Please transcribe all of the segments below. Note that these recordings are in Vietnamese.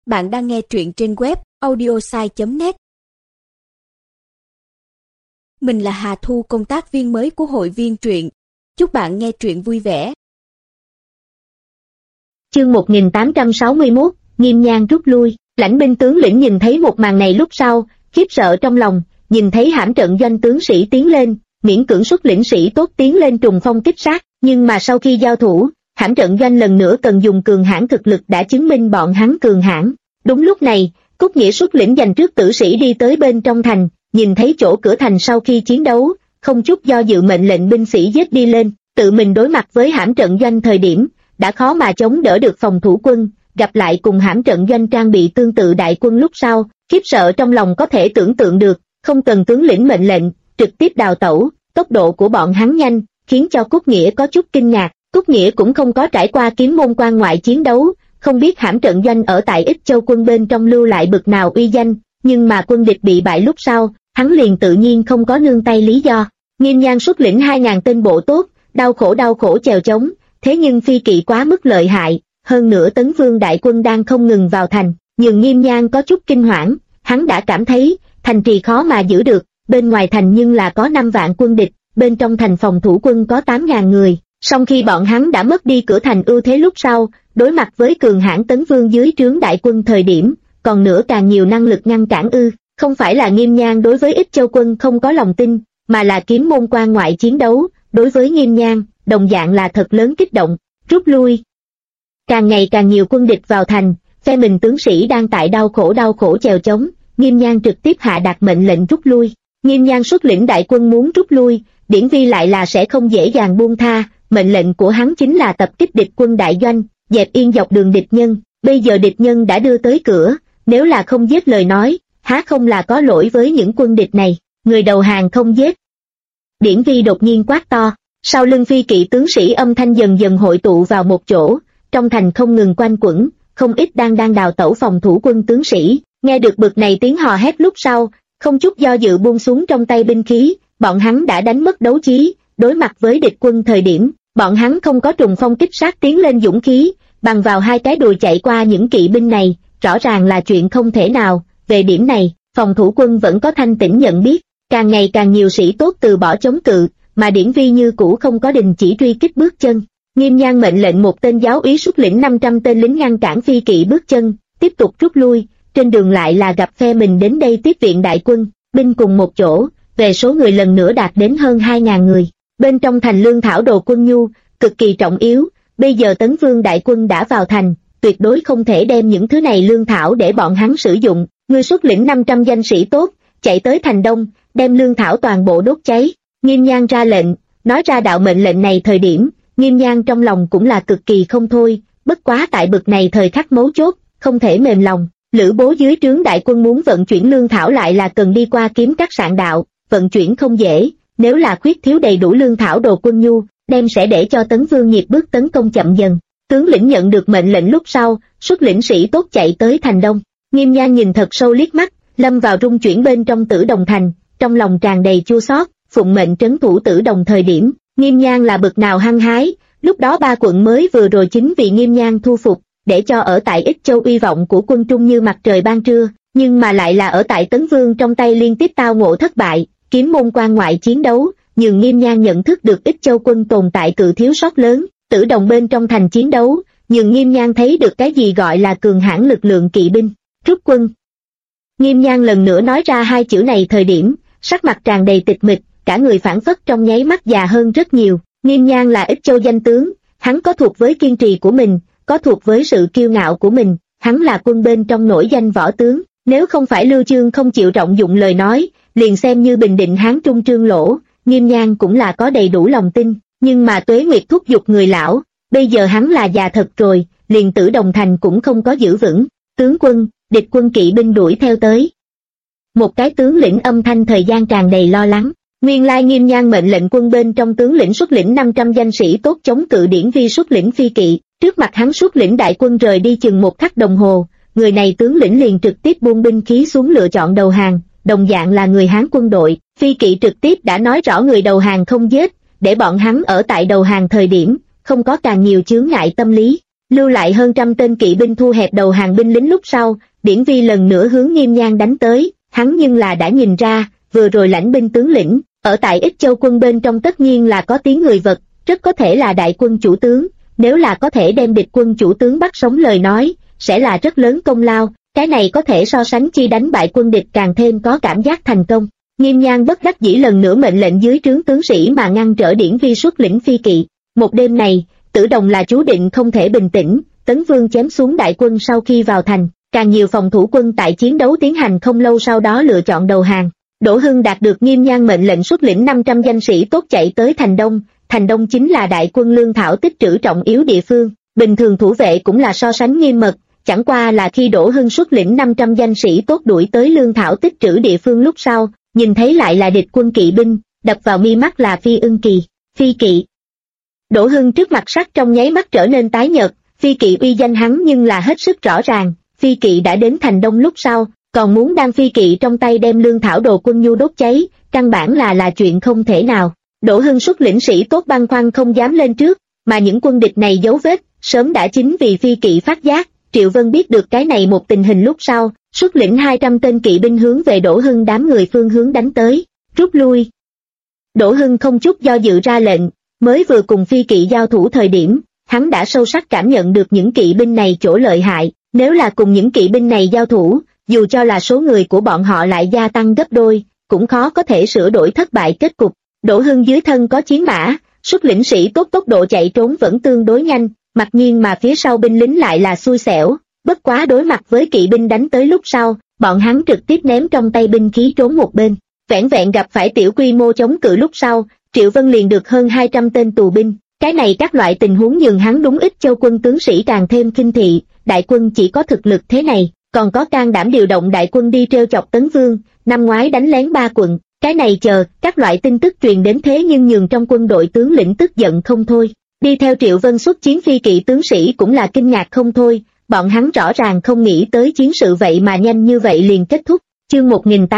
Bạn đang nghe truyện trên web audiosai.net. Mình là Hà Thu, công tác viên mới của hội viên truyện. Chúc bạn nghe truyện vui vẻ. Chương 1861, Nghiêm Nhan rút lui. Lãnh binh tướng lĩnh nhìn thấy một màn này lúc sau, khiếp sợ trong lòng, nhìn thấy hãm trận doanh tướng sĩ tiến lên, miễn cưỡng xuất lĩnh sĩ tốt tiến lên trùng phong kích sát, nhưng mà sau khi giao thủ, hãm trận doanh lần nữa cần dùng cường hãn thực lực đã chứng minh bọn hắn cường hãn. Đúng lúc này, Cúc Nghĩa xuất lĩnh giành trước tử sĩ đi tới bên trong thành, nhìn thấy chỗ cửa thành sau khi chiến đấu, không chút do dự mệnh lệnh binh sĩ giết đi lên, tự mình đối mặt với hãm trận doanh thời điểm, đã khó mà chống đỡ được phòng thủ quân, gặp lại cùng hãm trận doanh trang bị tương tự đại quân lúc sau, khiếp sợ trong lòng có thể tưởng tượng được, không cần tướng lĩnh mệnh lệnh, trực tiếp đào tẩu, tốc độ của bọn hắn nhanh, khiến cho Cúc Nghĩa có chút kinh ngạc. Cúc Nghĩa cũng không có trải qua kiếm môn quan ngoại chiến đấu, không biết hãm trận doanh ở tại Ích Châu quân bên trong lưu lại bực nào uy danh, nhưng mà quân địch bị bại lúc sau, hắn liền tự nhiên không có nương tay lý do. Nghiêm Nhan xuất lĩnh 2.000 tên bộ tốt, đau khổ chèo chống, thế nhưng phi kỵ quá mức lợi hại, hơn nữa Tấn Vương đại quân đang không ngừng vào thành, nhưng Nghiêm Nhan có chút kinh hoảng, hắn đã cảm thấy thành trì khó mà giữ được, bên ngoài thành nhưng là có 5 vạn quân địch, bên trong thành phòng thủ quân có 8.000 người. Song khi bọn hắn đã mất đi cửa thành ưu thế lúc sau, đối mặt với cường hãn Tấn Vương dưới trướng đại quân thời điểm, còn nữa càng nhiều năng lực ngăn cản không phải là Nghiêm Nhan đối với Ích Châu quân không có lòng tin, mà là kiếm môn quan ngoại chiến đấu, đối với Nghiêm Nhan, đồng dạng là thật lớn kích động, rút lui. Càng ngày càng nhiều quân địch vào thành, phe mình tướng sĩ đang tại đau khổ chèo chống, Nghiêm Nhan trực tiếp hạ đạt mệnh lệnh rút lui. Nghiêm Nhan xuất lĩnh đại quân muốn rút lui, Điển Vi lại là sẽ không dễ dàng buông tha. Mệnh lệnh của hắn chính là tập kích địch quân đại doanh, dẹp yên dọc đường địch nhân. Bây giờ địch nhân đã đưa tới cửa, nếu là không giết lời nói, há không là có lỗi với những quân địch này, người đầu hàng không giết. Điển Vi đột nhiên quát to, sau lưng phi kỵ tướng sĩ âm thanh dần dần hội tụ vào một chỗ, trong thành không ngừng quanh quẩn, không ít đang đào tẩu phòng thủ quân tướng sĩ, nghe được bực này tiếng hò hét lúc sau, không chút do dự buông xuống trong tay binh khí, bọn hắn đã đánh mất đấu trí. Đối mặt với địch quân thời điểm, bọn hắn không có trùng phong kích sát tiến lên dũng khí, bằng vào hai cái đùi chạy qua những kỵ binh này, rõ ràng là chuyện không thể nào. Về điểm này, phòng thủ quân vẫn có thanh tĩnh nhận biết, càng ngày càng nhiều sĩ tốt từ bỏ chống cự, mà Điển Vi như cũ không có đình chỉ truy kích bước chân. Nghiêm Nhan mệnh lệnh một tên giáo úy xuất lĩnh 500 tên lính ngăn cản phi kỵ bước chân, tiếp tục rút lui, trên đường lại là gặp phe mình đến đây tiếp viện đại quân, binh cùng một chỗ, về số người lần nữa đạt đến hơn 2.000 người. Bên trong thành lương thảo đồ quân nhu, cực kỳ trọng yếu, bây giờ Tấn Vương đại quân đã vào thành, tuyệt đối không thể đem những thứ này lương thảo để bọn hắn sử dụng. Ngươi xuất lĩnh 500 danh sĩ tốt, chạy tới thành đông, đem lương thảo toàn bộ đốt cháy. Nghiêm Nhan ra lệnh, nói ra đạo mệnh lệnh này thời điểm, Nghiêm Nhan trong lòng cũng là cực kỳ không thôi, bất quá tại bực này thời khắc mấu chốt, không thể mềm lòng. Lữ Bố dưới trướng đại quân muốn vận chuyển lương thảo lại là cần đi qua kiếm các sạn đạo, vận chuyển không dễ. Nếu là khuyết thiếu đầy đủ lương thảo đồ quân nhu, đem sẽ để cho Tấn Vương nhịp bước tấn công chậm dần. Tướng lĩnh nhận được mệnh lệnh lúc sau, xuất lĩnh sĩ tốt chạy tới thành đông. Nghiêm Nhan nhìn thật sâu liếc mắt, lâm vào rung chuyển bên trong Tử Đồng thành, trong lòng tràn đầy chua xót. Phụng mệnh trấn thủ Tử Đồng thời điểm, Nghiêm Nhan là bực nào hăng hái, lúc đó 3 quận mới vừa rồi chính vì Nghiêm Nhan thu phục, để cho ở tại Ích Châu uy vọng của quân Trung như mặt trời ban trưa, nhưng mà lại là ở tại Tấn Vương trong tay liên tiếp tao ngộ thất bại. Kiếm môn quan ngoại chiến đấu, nhưng Nghiêm Nhan nhận thức được Ích Châu quân tồn tại cự thiếu sót lớn. Tử Đồng bên trong thành chiến đấu, nhưng Nghiêm Nhan thấy được cái gì gọi là cường hãn lực lượng kỵ binh. Rút quân. Nghiêm Nhan lần nữa nói ra hai chữ này thời điểm, sắc mặt tràn đầy tịch mịch, cả người phảng phất trong nháy mắt già hơn rất nhiều. Nghiêm Nhan là Ích Châu danh tướng, hắn có thuộc với kiên trì của mình, có thuộc với sự kiêu ngạo của mình, hắn là quân bên trong nổi danh võ tướng, nếu không phải Lưu Chương không chịu trọng dụng lời nói, liền xem như bình định Hán Trung Trương Lỗ, Nghiêm Nhan cũng là có đầy đủ lòng tin, nhưng mà Tuế Nguyệt thúc giục người lão, bây giờ hắn là già thật rồi, liền Tử Đồng thành cũng không có giữ vững. Tướng quân, địch quân kỵ binh đuổi theo tới. Một cái tướng lĩnh âm thanh thời gian tràn đầy lo lắng. Nguyên lai Nghiêm Nhan mệnh lệnh quân bên trong tướng lĩnh xuất lĩnh 500 danh sĩ tốt chống cự Điển Vi xuất lĩnh phi kỵ, trước mặt hắn xuất lĩnh đại quân rời đi chừng 1 khắc đồng hồ, người này tướng lĩnh liền trực tiếp buông binh khí xuống lựa chọn đầu hàng. Đồng dạng là người Hán quân đội, phi kỵ trực tiếp đã nói rõ người đầu hàng không giết, để bọn hắn ở tại đầu hàng thời điểm, không có càng nhiều chướng ngại tâm lý. lưu lại hơn 100 tên kỵ binh thu hẹp đầu hàng binh lính lúc sau, Điển Vi lần nữa hướng Nghiêm Nhan đánh tới, hắn nhưng là đã nhìn ra, vừa rồi lãnh binh tướng lĩnh, ở tại Ích Châu quân bên trong tất nhiên là có tiếng người vật, rất có thể là đại quân chủ tướng, nếu là có thể đem địch quân chủ tướng bắt sống lời nói, sẽ là rất lớn công lao, cái này có thể so sánh chi đánh bại quân địch càng thêm có cảm giác thành công. Nghiêm Nhan bất đắc dĩ lần nữa mệnh lệnh dưới trướng tướng sĩ mà ngăn trở Điển Vi xuất lĩnh phi kỵ. Một đêm này, Tử Đồng là chú định không thể bình tĩnh, Tấn Vương chém xuống đại quân sau khi vào thành, càng nhiều phòng thủ quân tại chiến đấu tiến hành không lâu sau đó lựa chọn đầu hàng. Đỗ Hưng đạt được Nghiêm Nhan mệnh lệnh xuất lĩnh 500 danh sĩ tốt chạy tới Thành Đông chính là đại quân lương thảo tích trữ trọng yếu địa phương, bình thường thủ vệ cũng là so sánh nghiêm mật, chẳng qua là khi Đỗ Hưng xuất lĩnh 500 danh sĩ tốt đuổi tới lương thảo tích trữ địa phương lúc sau, nhìn thấy lại là địch quân kỵ binh, đập vào mi mắt là Phi Ưng Kỳ, phi kỵ. Đỗ Hưng trước mặt sắc trong nháy mắt trở nên tái nhợt, phi kỵ uy danh hắn nhưng là hết sức rõ ràng, phi kỵ đã đến Thành Đông lúc sau, còn muốn đang phi kỵ trong tay đem lương thảo đồ quân nhu đốt cháy, căn bản là chuyện không thể nào. Đỗ Hưng xuất lĩnh sĩ tốt băn khoăn không dám lên trước, mà những quân địch này dấu vết, sớm đã chính vì phi kỵ phát giác. Triệu Vân biết được cái này một tình hình lúc sau, xuất lĩnh 200 tên kỵ binh hướng về Đỗ Hưng đám người phương hướng đánh tới, rút lui. Đỗ Hưng không chút do dự ra lệnh, mới vừa cùng phi kỵ giao thủ thời điểm, hắn đã sâu sắc cảm nhận được những kỵ binh này chỗ lợi hại, nếu là cùng những kỵ binh này giao thủ, dù cho là số người của bọn họ lại gia tăng gấp đôi, cũng khó có thể sửa đổi thất bại kết cục. Đỗ Hưng dưới thân có chiến mã, xuất lĩnh sĩ tốt tốc độ chạy trốn vẫn tương đối nhanh, mặc nhiên mà phía sau binh lính lại là xui xẻo, bất quá đối mặt với kỵ binh đánh tới lúc sau, bọn hắn trực tiếp ném trong tay binh khí trốn một bên. Vẻn vẹn gặp phải tiểu quy mô chống cự lúc sau, Triệu Vân liền được hơn 200 tên tù binh, cái này các loại tình huống nhường hắn đúng Ích Châu quân tướng sĩ càng thêm khinh thị, đại quân chỉ có thực lực thế này, còn có can đảm điều động đại quân đi trêu chọc Tấn Vương, năm ngoái đánh lén 3 quận, cái này chờ, các loại tin tức truyền đến thế nhưng nhường trong quân đội tướng lĩnh tức giận không thôi. Đi theo Triệu Vân xuất chiến phi kỵ tướng sĩ cũng là kinh ngạc không thôi, bọn hắn rõ ràng không nghĩ tới chiến sự vậy mà nhanh như vậy liền kết thúc. Chương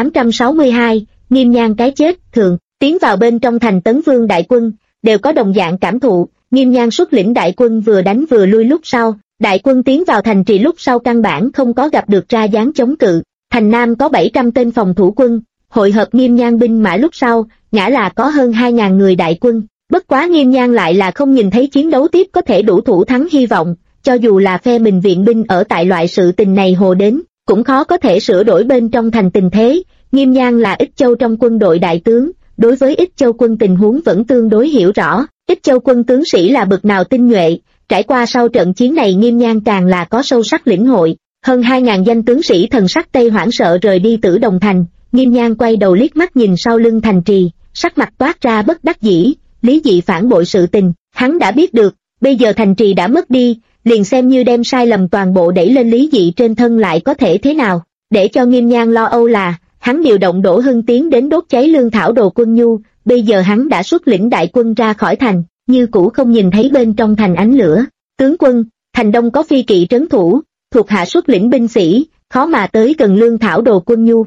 1862, Nghiêm Nhan cái chết, thường, tiến vào bên trong thành Tấn Vương đại quân, đều có đồng dạng cảm thụ, Nghiêm Nhan xuất lĩnh đại quân vừa đánh vừa lui lúc sau, đại quân tiến vào thành trì lúc sau căn bản không có gặp được ra dáng chống cự, thành Nam có 700 tên phòng thủ quân, hội hợp Nghiêm Nhan binh mã lúc sau, ngã là có hơn 2.000 người đại quân. Bất quá Nghiêm Nhan lại là không nhìn thấy chiến đấu tiếp có thể đủ thủ thắng hy vọng, cho dù là phe mình viện binh ở tại loại sự tình này hồ đến, cũng khó có thể sửa đổi bên trong thành tình thế. Nghiêm Nhan là Ích Châu trong quân đội đại tướng, đối với Ích Châu quân tình huống vẫn tương đối hiểu rõ, Ích Châu quân tướng sĩ là bậc nào tinh nhuệ, trải qua sau trận chiến này Nghiêm Nhan càng là có sâu sắc lĩnh hội, hơn 2.000 danh tướng sĩ thần sắc Tây hoảng sợ rời đi Tử Đồng thành, Nghiêm Nhan quay đầu liếc mắt nhìn sau lưng thành trì, sắc mặt toát ra bất đắc dĩ. Lý Dị phản bội sự tình, hắn đã biết được, bây giờ thành trì đã mất đi, liền xem như đem sai lầm toàn bộ đẩy lên Lý Dị trên thân lại có thể thế nào. Để cho Nghiêm Nhan lo âu là, hắn điều động Đỗ Hưng tiến đến đốt cháy lương thảo đồ quân nhu, bây giờ hắn đã xuất lĩnh đại quân ra khỏi thành, như cũ không nhìn thấy bên trong thành ánh lửa. Tướng quân, thành Đông có phi kỵ trấn thủ, thuộc hạ xuất lĩnh binh sĩ, khó mà tới gần lương thảo đồ quân nhu.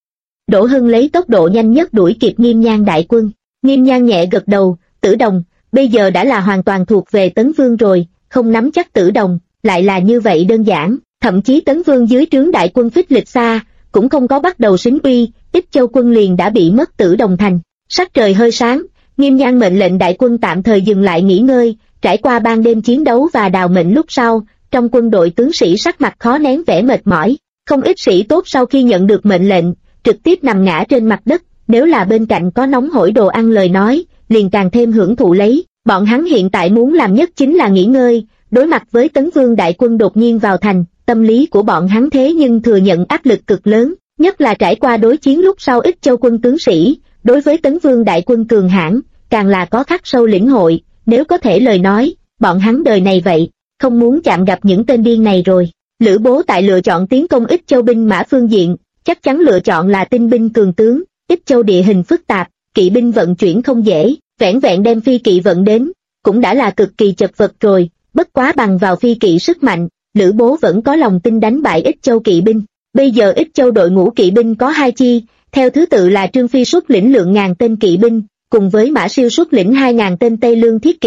Đỗ Hưng lấy tốc độ nhanh nhất đuổi kịp Nghiêm Nhan đại quân. Nghiêm Nhan nhẹ gật đầu, Tử Đồng, bây giờ đã là hoàn toàn thuộc về Tấn Vương rồi, không nắm chắc Tử Đồng, lại là như vậy đơn giản, thậm chí Tấn Vương dưới trướng đại quân phích lịch xa, cũng không có bắt đầu xính uy, Ích Châu quân liền đã bị mất Tử Đồng thành. Sắc trời hơi sáng, Nghiêm Nhan mệnh lệnh đại quân tạm thời dừng lại nghỉ ngơi, trải qua ban đêm chiến đấu và đào mệnh lúc sau, trong quân đội tướng sĩ sắc mặt khó nén vẻ mệt mỏi, không ít sĩ tốt sau khi nhận được mệnh lệnh, trực tiếp nằm ngã trên mặt đất. Nếu là bên cạnh có nóng hổi đồ ăn lời nói, liền càng thêm hưởng thụ lấy, bọn hắn hiện tại muốn làm nhất chính là nghỉ ngơi, đối mặt với Tấn Vương đại quân đột nhiên vào thành, tâm lý của bọn hắn thế nhưng thừa nhận áp lực cực lớn, nhất là trải qua đối chiến lúc sau Ích Châu quân tướng sĩ, đối với Tấn Vương đại quân cường hãn, càng là có khắc sâu lĩnh hội, nếu có thể lời nói, bọn hắn đời này vậy, không muốn chạm gặp những tên điên này rồi. Lữ Bố tại lựa chọn tiến công Ích Châu binh mã phương diện, chắc chắn lựa chọn là tinh binh cường tướng. Ích Châu địa hình phức tạp, kỵ binh vận chuyển không dễ, vẻn vẹn đem phi kỵ vận đến, cũng đã là cực kỳ chật vật rồi, bất quá bằng vào phi kỵ sức mạnh, Lữ Bố vẫn có lòng tin đánh bại Ích Châu kỵ binh. Bây giờ Ích Châu đội ngũ kỵ binh có 2 chi, theo thứ tự là Trương Phi xuất lĩnh lượng ngàn tên kỵ binh, cùng với Mã Siêu xuất lĩnh 2.000 tên Tây Lương thiết kỵ.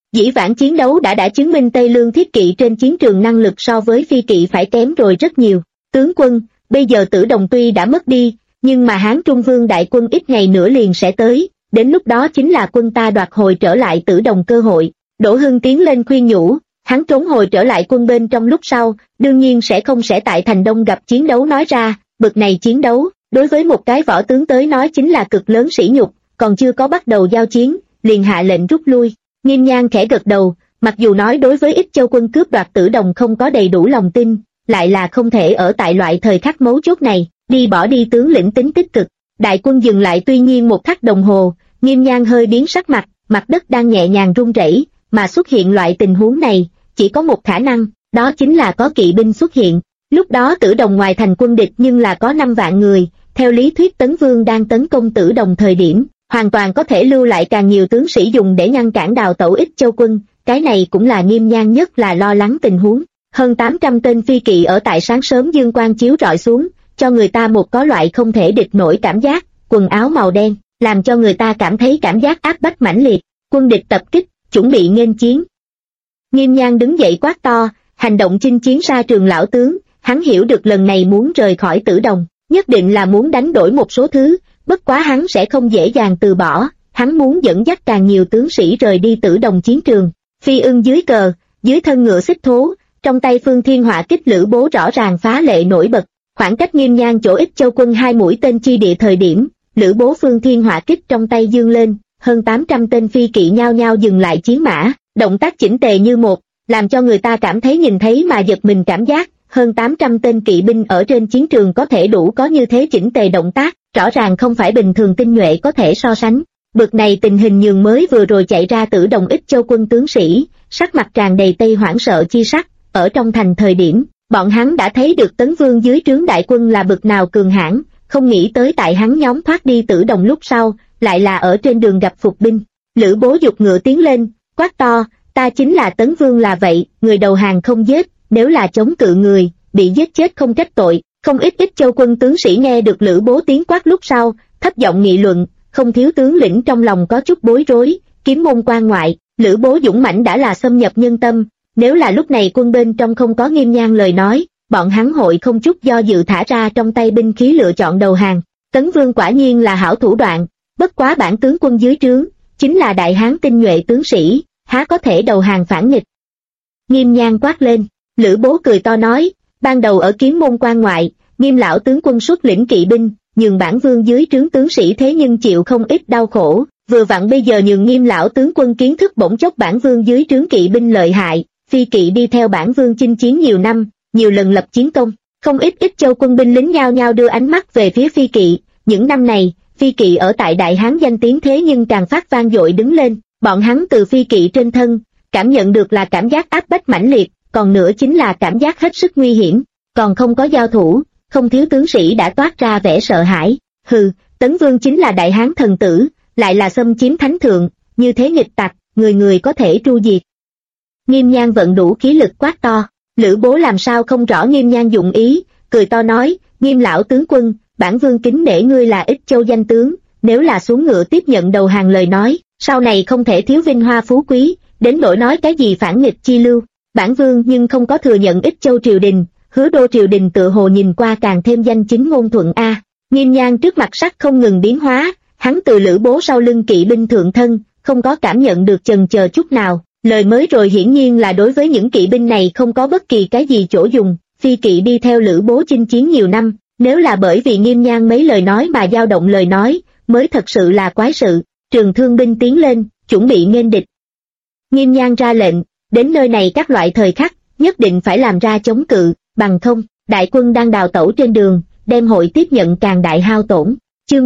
Dĩ vãng chiến đấu đã chứng minh Tây Lương thiết kỵ trên chiến trường năng lực so với phi kỵ phải kém rồi rất nhiều. Tướng quân, bây giờ Tử Đồng tuy đã mất đi, nhưng mà Hán Trung Vương đại quân ít ngày nữa liền sẽ tới, đến lúc đó chính là quân ta đoạt hồi trở lại Tử Đồng cơ hội. Đỗ Hưng tiến lên khuyên nhủ, hắn trốn hồi trở lại quân bên trong lúc sau, đương nhiên không sẽ tại thành Đông gặp chiến đấu nói ra, bực này chiến đấu, đối với một cái võ tướng tới nói chính là cực lớn sỉ nhục, còn chưa có bắt đầu giao chiến, liền hạ lệnh rút lui. Nghiêm Nhan khẽ gật đầu, mặc dù nói đối với Ích Châu quân cướp đoạt Tử Đồng không có đầy đủ lòng tin, lại là không thể ở tại loại thời khắc mấu chốt này, bỏ đi tướng lĩnh tính tích cực. Đại quân dừng lại tuy nhiên một khắc đồng hồ, Nghiêm Nhan hơi biến sắc mặt, mặt đất đang nhẹ nhàng rung rẩy, mà xuất hiện loại tình huống này, chỉ có một khả năng, đó chính là có kỵ binh xuất hiện. Lúc đó Tử Đồng ngoài thành quân địch nhưng là có 5 vạn người, theo lý thuyết Tấn Vương đang tấn công Tử Đồng thời điểm, hoàn toàn có thể lưu lại càng nhiều tướng sĩ dùng để ngăn cản đào tẩu Ích Châu quân, cái này cũng là Nghiêm Nhan nhất là lo lắng tình huống. Hơn 800 tên phi kỵ ở tại sáng sớm dương quang chiếu rọi xuống, cho người ta một có loại không thể địch nổi cảm giác, quần áo màu đen, làm cho người ta cảm thấy cảm giác áp bách mãnh liệt, quân địch tập kích, chuẩn bị nghênh chiến. Nghiêm Nhan đứng dậy quát to, hành động chinh chiến xa trường lão tướng, hắn hiểu được lần này muốn rời khỏi Tử Đồng, nhất định là muốn đánh đổi một số thứ, bất quá hắn sẽ không dễ dàng từ bỏ, hắn muốn dẫn dắt càng nhiều tướng sĩ rời đi Tử Đồng chiến trường. Phi ưng dưới cờ, dưới thân ngựa xích thố, trong tay Phương Thiên Hỏa kích Lữ Bố rõ ràng phá lệ nổi bật, khoảng cách Nghiêm Nhan chỗ Ích Châu quân 2 mũi tên chi địa thời điểm, Lữ Bố Phương Thiên Hỏa kích trong tay dương lên, hơn 800 tên phi kỵ nhao nhao dừng lại chiến mã, động tác chỉnh tề như một, làm cho người ta cảm thấy nhìn thấy mà giật mình cảm giác, hơn 800 tên kỵ binh ở trên chiến trường có thể đủ có như thế chỉnh tề động tác, rõ ràng không phải bình thường tinh nhuệ có thể so sánh. Bực này tình hình nhường mới vừa rồi chạy ra Tử Đồng Ích Châu quân tướng sĩ, sắc mặt tràn đầy tây hoảng sợ chi sắc, ở trong thành thời điểm, bọn hắn đã thấy được Tấn Vương dưới trướng đại quân là bực nào cường hãn, không nghĩ tới tại hắn nhóm thoát đi Tử Đồng lúc sau, lại là ở trên đường gặp phục binh. Lữ Bố giục ngựa tiến lên, quát to, ta chính là Tấn Vương là vậy, người đầu hàng không giết, nếu là chống cự người, bị giết chết không trách tội. Không ít Ích Châu quân tướng sĩ nghe được Lữ Bố tiếng quát lúc sau, thấp giọng nghị luận, không thiếu tướng lĩnh trong lòng có chút bối rối, Kiếm Môn quan ngoại, Lữ Bố dũng mãnh đã là xâm nhập nhân tâm, nếu là lúc này quân bên trong không có Nghiêm Nhan lời nói, bọn hắn hội không chút do dự thả ra trong tay binh khí lựa chọn đầu hàng. Tấn Vương quả nhiên là hảo thủ đoạn, bất quá bản tướng quân dưới trướng, chính là đại hán tinh nhuệ tướng sĩ, há có thể đầu hàng phản nghịch. Nghiêm Nhan quát lên, Lữ Bố cười to nói, ban đầu ở Kiếm Môn quan ngoại, Nghiêm lão tướng quân xuất lĩnh kỵ binh, nhường bản vương dưới trướng tướng sĩ thế nhưng chịu không ít đau khổ, vừa vặn bây giờ nhường Nghiêm lão tướng quân kiến thức bỗng chốc bản vương dưới trướng kỵ binh lợi hại, phi kỵ đi theo bản vương chinh chiến nhiều năm, nhiều lần lập chiến công, không ít Ích Châu quân binh lính nhao nhao đưa ánh mắt về phía phi kỵ, những năm này, phi kỵ ở tại Đại Hán danh tiếng thế nhưng càng phát vang dội đứng lên, bọn hắn từ phi kỵ trên thân, cảm nhận được là cảm giác áp bách mãnh liệt, còn nữa chính là cảm giác hết sức nguy hiểm, còn không có giao thủ, không thiếu tướng sĩ đã toát ra vẻ sợ hãi, hừ, Tấn Vương chính là Đại Hán thần tử, lại là xâm chiếm thánh thượng, như thế nghịch tặc, người người có thể tru diệt. Nghiêm Nhan vận đủ khí lực quát to, Lữ Bố làm sao không rõ Nghiêm Nhan dụng ý, cười to nói, Nghiêm lão tướng quân, bản vương kính nể ngươi là Ích Châu danh tướng, nếu là xuống ngựa tiếp nhận đầu hàng lời nói, sau này không thể thiếu vinh hoa phú quý, đến nỗi nói cái gì phản nghịch chi lưu, bản vương nhưng không có thừa nhận Ích Châu triều đình, Hứa Đô triều đình tự hồ nhìn qua càng thêm danh chính ngôn thuận a. Nghiêm Nhan trước mặt sắc không ngừng biến hóa, hắn từ Lữ Bố sau lưng kỵ binh thượng thân, không có cảm nhận được chần chờ chút nào, lời mới rồi hiển nhiên là đối với những kỵ binh này không có bất kỳ cái gì chỗ dùng, phi kỵ đi theo Lữ Bố chinh chiến nhiều năm, nếu là bởi vì Nghiêm Nhan mấy lời nói mà dao động lời nói, mới thật sự là quái sự. Trường thương binh tiến lên, chuẩn bị nghênh địch. Nghiêm Nhan ra lệnh, đến nơi này các loại thời khắc, nhất định phải làm ra chống cự, bằng không, đại quân đang đào tẩu trên đường, đem hội tiếp nhận càng đại hao tổn. Chương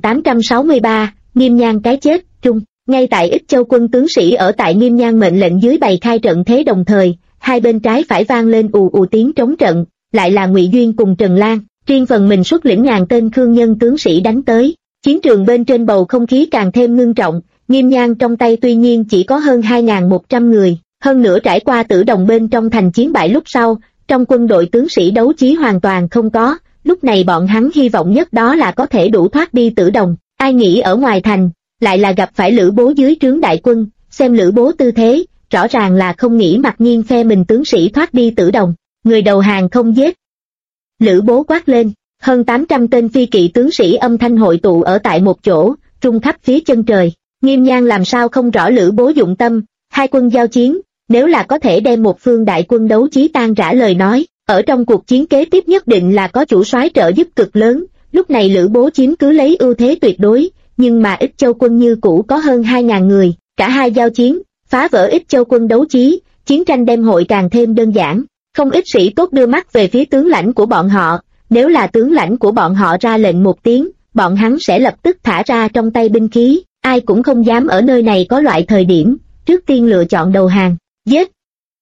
1863, Nghiêm Nhan cái chết, trung. Ngay tại Ích Châu quân tướng sĩ ở tại Nghiêm Nhan mệnh lệnh dưới bày khai trận thế đồng thời, hai bên trái phải vang lên ù ù tiếng trống trận, lại là Ngụy Duyên cùng Trần Lan, riêng phần mình xuất lĩnh ngàn tên khương nhân tướng sĩ đánh tới. Chiến trường bên trên bầu không khí càng thêm ngưng trọng, Nghiêm Nhan trong tay tuy nhiên chỉ có hơn 2.100 người, hơn nữa trải qua Tử Đồng bên trong thành chiến bại lúc sau, trong quân đội tướng sĩ đấu trí hoàn toàn không có, lúc này bọn hắn hy vọng nhất đó là có thể đủ thoát đi Tử Đồng, ai nghĩ ở ngoài thành, lại là gặp phải Lữ Bố dưới trướng đại quân, xem Lữ Bố tư thế, rõ ràng là không nghĩ mặc nhiên phe mình tướng sĩ thoát đi tử đồng. Người đầu hàng không giết. Lữ Bố quát lên, hơn 800 tên phi kỵ tướng sĩ âm thanh hội tụ ở tại một chỗ, rung khắp phía chân trời. Nghiêm Nhan làm sao không rõ Lữ Bố dụng tâm, hai quân giao chiến, nếu là có thể đem một phương đại quân đấu chí tan rã lời nói, ở trong cuộc chiến kế tiếp nhất định là có chủ soái trợ giúp cực lớn. Lúc này Lữ Bố chiếm cứ lấy ưu thế tuyệt đối, nhưng mà Ích Châu quân như cũ có hơn 2.000 người, cả hai giao chiến, phá vỡ Ích Châu quân đấu chí, chiến tranh đem hội càng thêm đơn giản. Không ít sĩ tốt đưa mắt về phía tướng lãnh của bọn họ, nếu là tướng lãnh của bọn họ ra lệnh một tiếng, bọn hắn sẽ lập tức thả ra trong tay binh khí, ai cũng không dám ở nơi này có loại thời điểm, trước tiên lựa chọn đầu hàng, giết.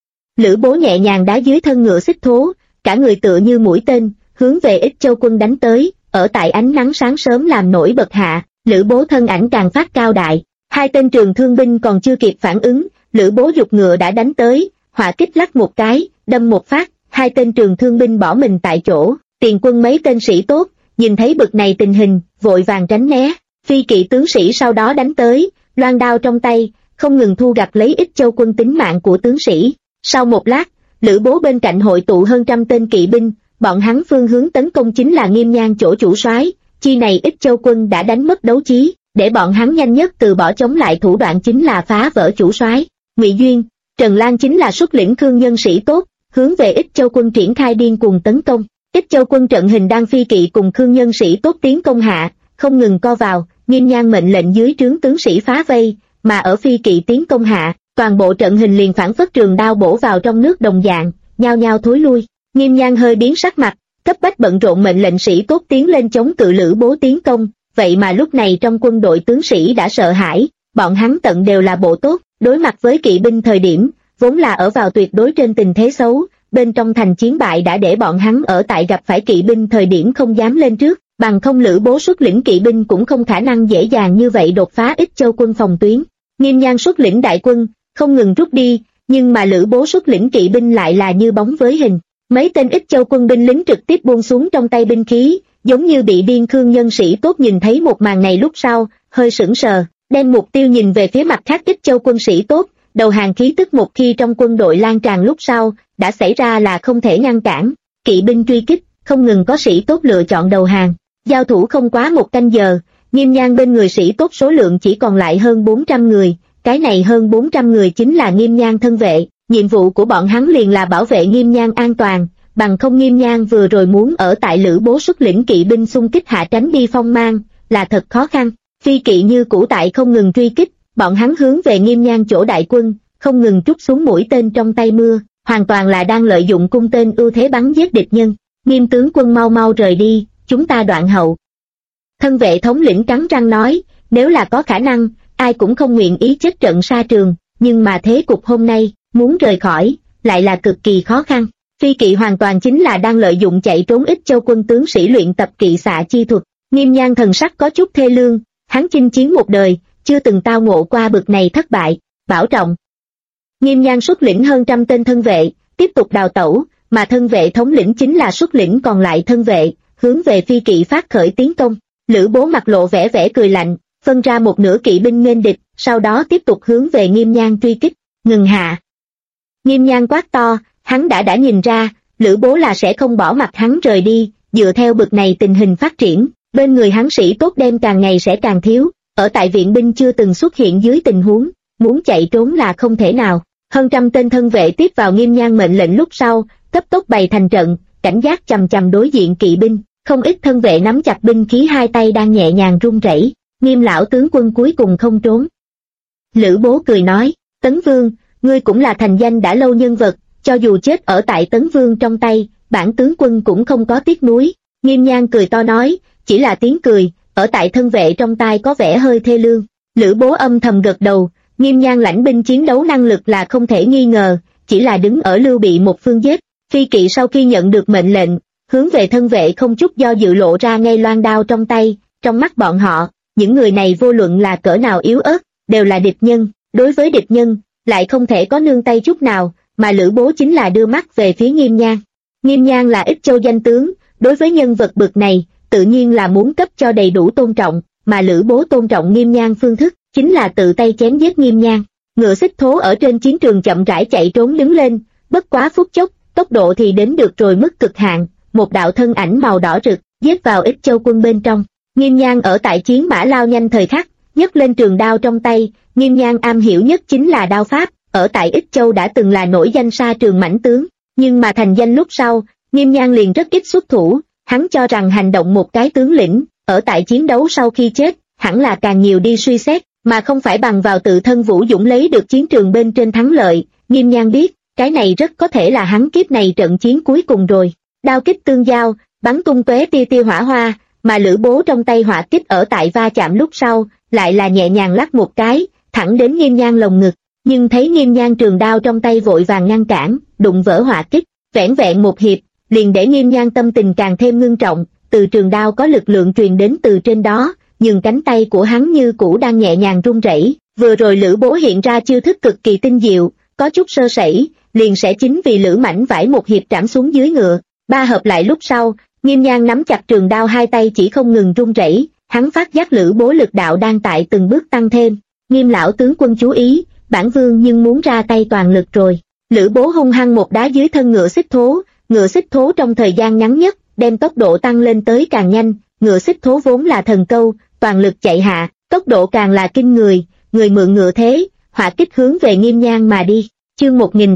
Lữ Bố nhẹ nhàng đá dưới thân ngựa xích thố, cả người tựa như mũi tên, hướng về Ích Châu quân đánh tới, ở tại ánh nắng sáng sớm làm nổi bật hạ, Lữ Bố thân ảnh càng phát cao đại, hai tên trường thương binh còn chưa kịp phản ứng, Lữ Bố giục ngựa đã đánh tới, hỏa kích lắc một cái, đâm một phát, hai tên trường thương binh bỏ mình tại chỗ, tiền quân mấy tên sĩ tốt, nhìn thấy bực này tình hình, vội vàng tránh né, phi kỵ tướng sĩ sau đó đánh tới, loan đao trong tay, không ngừng thu gặt lấy Ích Châu quân tính mạng của tướng sĩ. Sau một lát, Lữ Bố bên cạnh hội tụ hơn trăm tên kỵ binh, bọn hắn phương hướng tấn công chính là Nghiêm Nhan chỗ chủ soái, chi này Ích Châu quân đã đánh mất đấu chí, để bọn hắn nhanh nhất từ bỏ chống lại thủ đoạn chính là phá vỡ chủ soái. Ngụy Duyên, Trần Lan chính là xuất lĩnh cương nhân sĩ tốt, hướng về Ích Châu quân triển khai điên cuồng tấn công. Ích Châu quân trận hình đang phi kỵ cùng cương nhân sĩ tốt tiến công hạ, không ngừng co vào, Nghiêm Nhan mệnh lệnh dưới trướng tướng sĩ phá vây, mà ở phi kỵ tiến công hạ, toàn bộ trận hình liền phản phất trường đao bổ vào trong nước đồng dạng, nhao nhao thối lui. Nghiêm Nhan hơi biến sắc mặt, cấp bách bận rộn mệnh lệnh sĩ tốt tiến lên chống cự Lữ Bố tiến công, vậy mà lúc này trong quân đội tướng sĩ đã sợ hãi, bọn hắn tận đều là bộ tốt, đối mặt với kỵ binh thời điểm, vốn là ở vào tuyệt đối trên tình thế xấu, bên trong thành chiến bại đã để bọn hắn ở tại gặp phải kỵ binh thời điểm không dám lên trước, bằng không Lữ Bố xuất lĩnh kỵ binh cũng không khả năng dễ dàng như vậy đột phá Ích Châu quân phòng tuyến. Nghiêm Nhan xuất lĩnh đại quân, không ngừng rút đi, nhưng mà Lữ Bố xuất lĩnh kỵ binh lại là như bóng với hình. Mấy tên Ích Châu quân binh lính trực tiếp buông xuống trong tay binh khí, giống như bị điên. Khương nhân sĩ tốt nhìn thấy một màn này lúc sau, hơi sững sờ, đem mục tiêu nhìn về phía mặt khác Ích Châu quân sĩ tốt, đầu hàng khí tức một khi trong quân đội lan tràn lúc sau, đã xảy ra là không thể ngăn cản, kỵ binh truy kích, không ngừng có sĩ tốt lựa chọn đầu hàng. Giao thủ không quá một canh giờ, Nghiêm Nhan bên người sĩ tốt số lượng chỉ còn lại hơn 400 người, cái này hơn 400 người chính là Nghiêm Nhan thân vệ, nhiệm vụ của bọn hắn liền là bảo vệ Nghiêm Nhan an toàn, bằng không Nghiêm Nhan vừa rồi muốn ở tại Lữ Bố xuất lĩnh kỵ binh xung kích hạ tránh đi phong mang, là thật khó khăn. Phi kỵ như cũ tại không ngừng truy kích, bọn hắn hướng về Nghiêm Nhan chỗ đại quân, không ngừng trút xuống mũi tên trong tay mưa, hoàn toàn là đang lợi dụng cung tên ưu thế bắn giết địch nhân. Nghiêm tướng quân mau mau rời đi, chúng ta đoạn hậu. Thân vệ thống lĩnh cắn răng nói, nếu là có khả năng, ai cũng không nguyện ý chết trận sa trường, nhưng mà thế cục hôm nay, muốn rời khỏi, lại là cực kỳ khó khăn. Phi kỵ hoàn toàn chính là đang lợi dụng chạy trốn Ích Châu quân tướng sĩ luyện tập kỵ xạ chi thuật. Nghiêm Nhan thần sắc có chút thê lương, hắn chinh chiến một đời, chưa từng tao ngộ qua bực này thất bại, bảo trọng. Nghiêm Nhan xuất lĩnh hơn trăm tên thân vệ, tiếp tục đào tẩu, mà thân vệ thống lĩnh chính là xuất lĩnh còn lại thân vệ, hướng về phi kỵ phát khởi tiến công. Lữ Bố mặt lộ vẻ cười lạnh, phân ra một nửa kỵ binh nghênh địch, sau đó tiếp tục hướng về Nghiêm Nhan truy kích, ngừng hạ. Nghiêm Nhan quát to, hắn đã nhìn ra, Lữ Bố là sẽ không bỏ mặc hắn rời đi, dựa theo bực này tình hình phát triển, bên người hắn sĩ tốt đem càng ngày sẽ càng thiếu, ở tại viện binh chưa từng xuất hiện dưới tình huống, muốn chạy trốn là không thể nào. Hơn trăm tên thân vệ tiếp vào Nghiêm Nhan mệnh lệnh lúc sau, cấp tốc bày thành trận, cảnh giác chằm chằm đối diện kỵ binh, không ít thân vệ nắm chặt binh khí hai tay đang nhẹ nhàng run rẩy. Nghiêm lão tướng quân cuối cùng không trốn. Lữ Bố cười nói, Tấn Vương, ngươi cũng là thành danh đã lâu nhân vật, cho dù chết ở tại Tấn Vương trong tay, bản tướng quân cũng không có tiếc nuối. Nghiêm Nhan cười to nói, chỉ là tiếng cười, ở tại thân vệ trong tai có vẻ hơi thê lương. Lữ Bố âm thầm gật đầu, Nghiêm Nhan lãnh binh chiến đấu năng lực là không thể nghi ngờ, chỉ là đứng ở Lưu Bị một phương giết. Phi kỵ sau khi nhận được mệnh lệnh, hướng về thân vệ không chút do dự lộ ra ngay loan đao trong tay, trong mắt bọn họ, những người này vô luận là cỡ nào yếu ớt, đều là địch nhân, đối với địch nhân, lại không thể có nương tay chút nào, mà Lữ Bố chính là đưa mắt về phía Nghiêm Nhan. Nghiêm Nhan là Ích Châu danh tướng, đối với nhân vật bực này, tự nhiên là muốn cấp cho đầy đủ tôn trọng, mà Lữ Bố tôn trọng Nghiêm Nhan phương thức, chính là tự tay chém giết Nghiêm Nhan. ngựa xích thố ở trên chiến trường chậm rãi chạy trốn đứng lên, bất quá phút chốc, tốc độ thì đến được rồi mức cực hạn, một đạo thân ảnh màu đỏ rực, giết vào Ích Châu quân bên trong. Nghiêm Nhan ở tại chiến mã lao nhanh thời khắc, nhấc lên trường đao trong tay, Nghiêm Nhan am hiểu nhất chính là đao pháp, ở tại Ích Châu đã từng là nổi danh sa trường mãnh tướng, nhưng mà thành danh lúc sau, Nghiêm Nhan liền rất ít xuất thủ, hắn cho rằng hành động một cái tướng lĩnh, ở tại chiến đấu sau khi chết, hẳn là càng nhiều đi suy xét, mà không phải bằng vào tự thân vũ dũng lấy được chiến trường bên trên thắng lợi. Nghiêm Nhan biết, cái này rất có thể là hắn kiếp này trận chiến cuối cùng rồi. Đao kích tương giao, bắn tung tóe tia tia hỏa hoa, mà Lữ Bố trong tay hỏa kích ở tại va chạm lúc sau, lại là nhẹ nhàng lắc một cái, thẳng đến Nghiêm Nhan lồng ngực, nhưng thấy Nghiêm Nhan trường đao trong tay vội vàng ngăn cản, đụng vỡ hỏa kích, vẻn vẹn một hiệp, liền để Nghiêm Nhan tâm tình càng thêm ngưng trọng, từ trường đao có lực lượng truyền đến từ trên đó, nhưng cánh tay của hắn như cũ đang nhẹ nhàng run rẩy. Vừa rồi Lữ Bố hiện ra chiêu thức cực kỳ tinh diệu, có chút sơ sẩy, liền sẽ chính vì Lữ Mãnh vải một hiệp trảm xuống dưới ngựa. Ba hợp lại lúc sau, Nghiêm Nhan nắm chặt trường đao hai tay chỉ không ngừng run rẩy, hắn phát giác Lữ Bố lực đạo đang tại từng bước tăng thêm. Nghiêm lão tướng quân chú ý, bản vương nhưng muốn ra tay toàn lực rồi. Lữ Bố hung hăng một đá dưới thân ngựa xích thố trong thời gian ngắn nhất, đem tốc độ tăng lên tới càng nhanh, ngựa xích thố vốn là thần câu, toàn lực chạy hạ, tốc độ càng là kinh người mượn ngựa thế, hỏa kích hướng về Nghiêm Nhan mà đi. Chương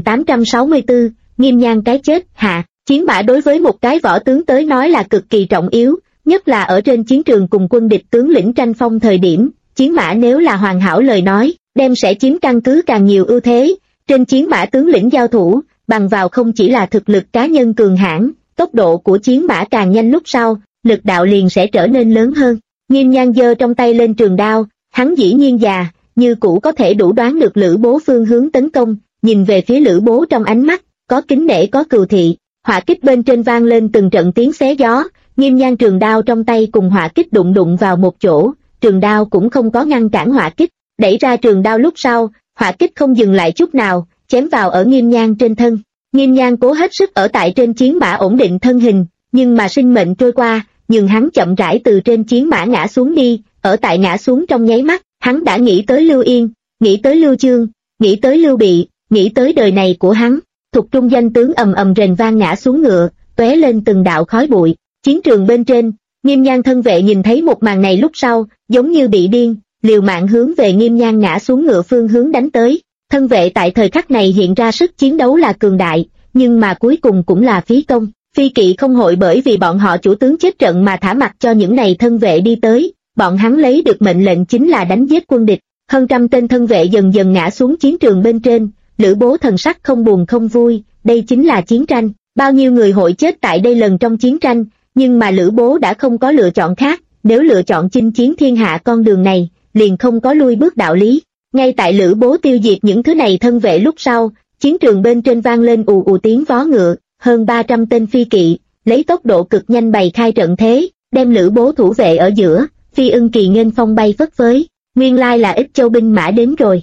1864, Nghiêm Nhan cái chết, hạ. Chiến mã đối với một cái võ tướng tới nói là cực kỳ trọng yếu, nhất là ở trên chiến trường cùng quân địch tướng lĩnh tranh phong thời điểm, chiến mã nếu là hoàn hảo lời nói, đem sẽ chiếm căn cứ càng nhiều ưu thế. Trên chiến mã tướng lĩnh giao thủ, bằng vào không chỉ là thực lực cá nhân cường hãn, tốc độ của chiến mã càng nhanh lúc sau, lực đạo liền sẽ trở nên lớn hơn. Nghiêm Nhan giơ trong tay lên trường đao, hắn dĩ nhiên già, như cũ có thể đủ đoán được Lữ Bố phương hướng tấn công, nhìn về phía Lữ Bố trong ánh mắt, có kính nể có cừu thị. Hỏa kích bên trên vang lên từng trận tiếng xé gió, Nghiêm Nhan trường đao trong tay cùng hỏa kích đụng vào một chỗ, trường đao cũng không có ngăn cản hỏa kích, đẩy ra trường đao lúc sau, hỏa kích không dừng lại chút nào, chém vào ở Nghiêm Nhan trên thân. Nghiêm Nhan cố hết sức ở tại trên chiến mã ổn định thân hình, nhưng mà sinh mệnh trôi qua, nhưng hắn chậm rãi từ trên chiến mã ngã xuống đi, ở tại ngã xuống trong nháy mắt, hắn đã nghĩ tới Lưu Yên, nghĩ tới Lưu Chương, nghĩ tới Lưu Bị, nghĩ tới đời này của hắn. Thục trung danh tướng ầm ầm rền vang ngã xuống ngựa, tóe lên từng đạo khói bụi. Chiến trường bên trên, Nghiêm Nhan thân vệ nhìn thấy một màn này lúc sau, giống như bị điên, liều mạng hướng về Nghiêm Nhan ngã xuống ngựa phương hướng đánh tới. Thân vệ tại thời khắc này hiện ra sức chiến đấu là cường đại, nhưng mà cuối cùng cũng là phí công. Phi kỵ không hội bởi vì bọn họ chủ tướng chết trận mà thả mặc cho những này thân vệ đi tới, bọn hắn lấy được mệnh lệnh chính là đánh giết quân địch. Hơn trăm tên thân vệ dần dần ngã xuống chiến trường bên trên. Lữ Bố thần sắc không buồn không vui, đây chính là chiến tranh, bao nhiêu người hội chết tại đây lần trong chiến tranh, nhưng mà Lữ Bố đã không có lựa chọn khác, nếu lựa chọn chinh chiến thiên hạ con đường này, liền không có lui bước đạo lý. Ngay tại Lữ Bố tiêu diệt những thứ này thân vệ lúc sau, chiến trường bên trên vang lên ù ù tiếng vó ngựa, hơn 300 tên phi kỵ, lấy tốc độ cực nhanh bày khai trận thế, đem Lữ Bố thủ vệ ở giữa, Phi Ưng Kỳ nghênh phong bay phất phới, nguyên lai là Ích Châu binh mã đến rồi.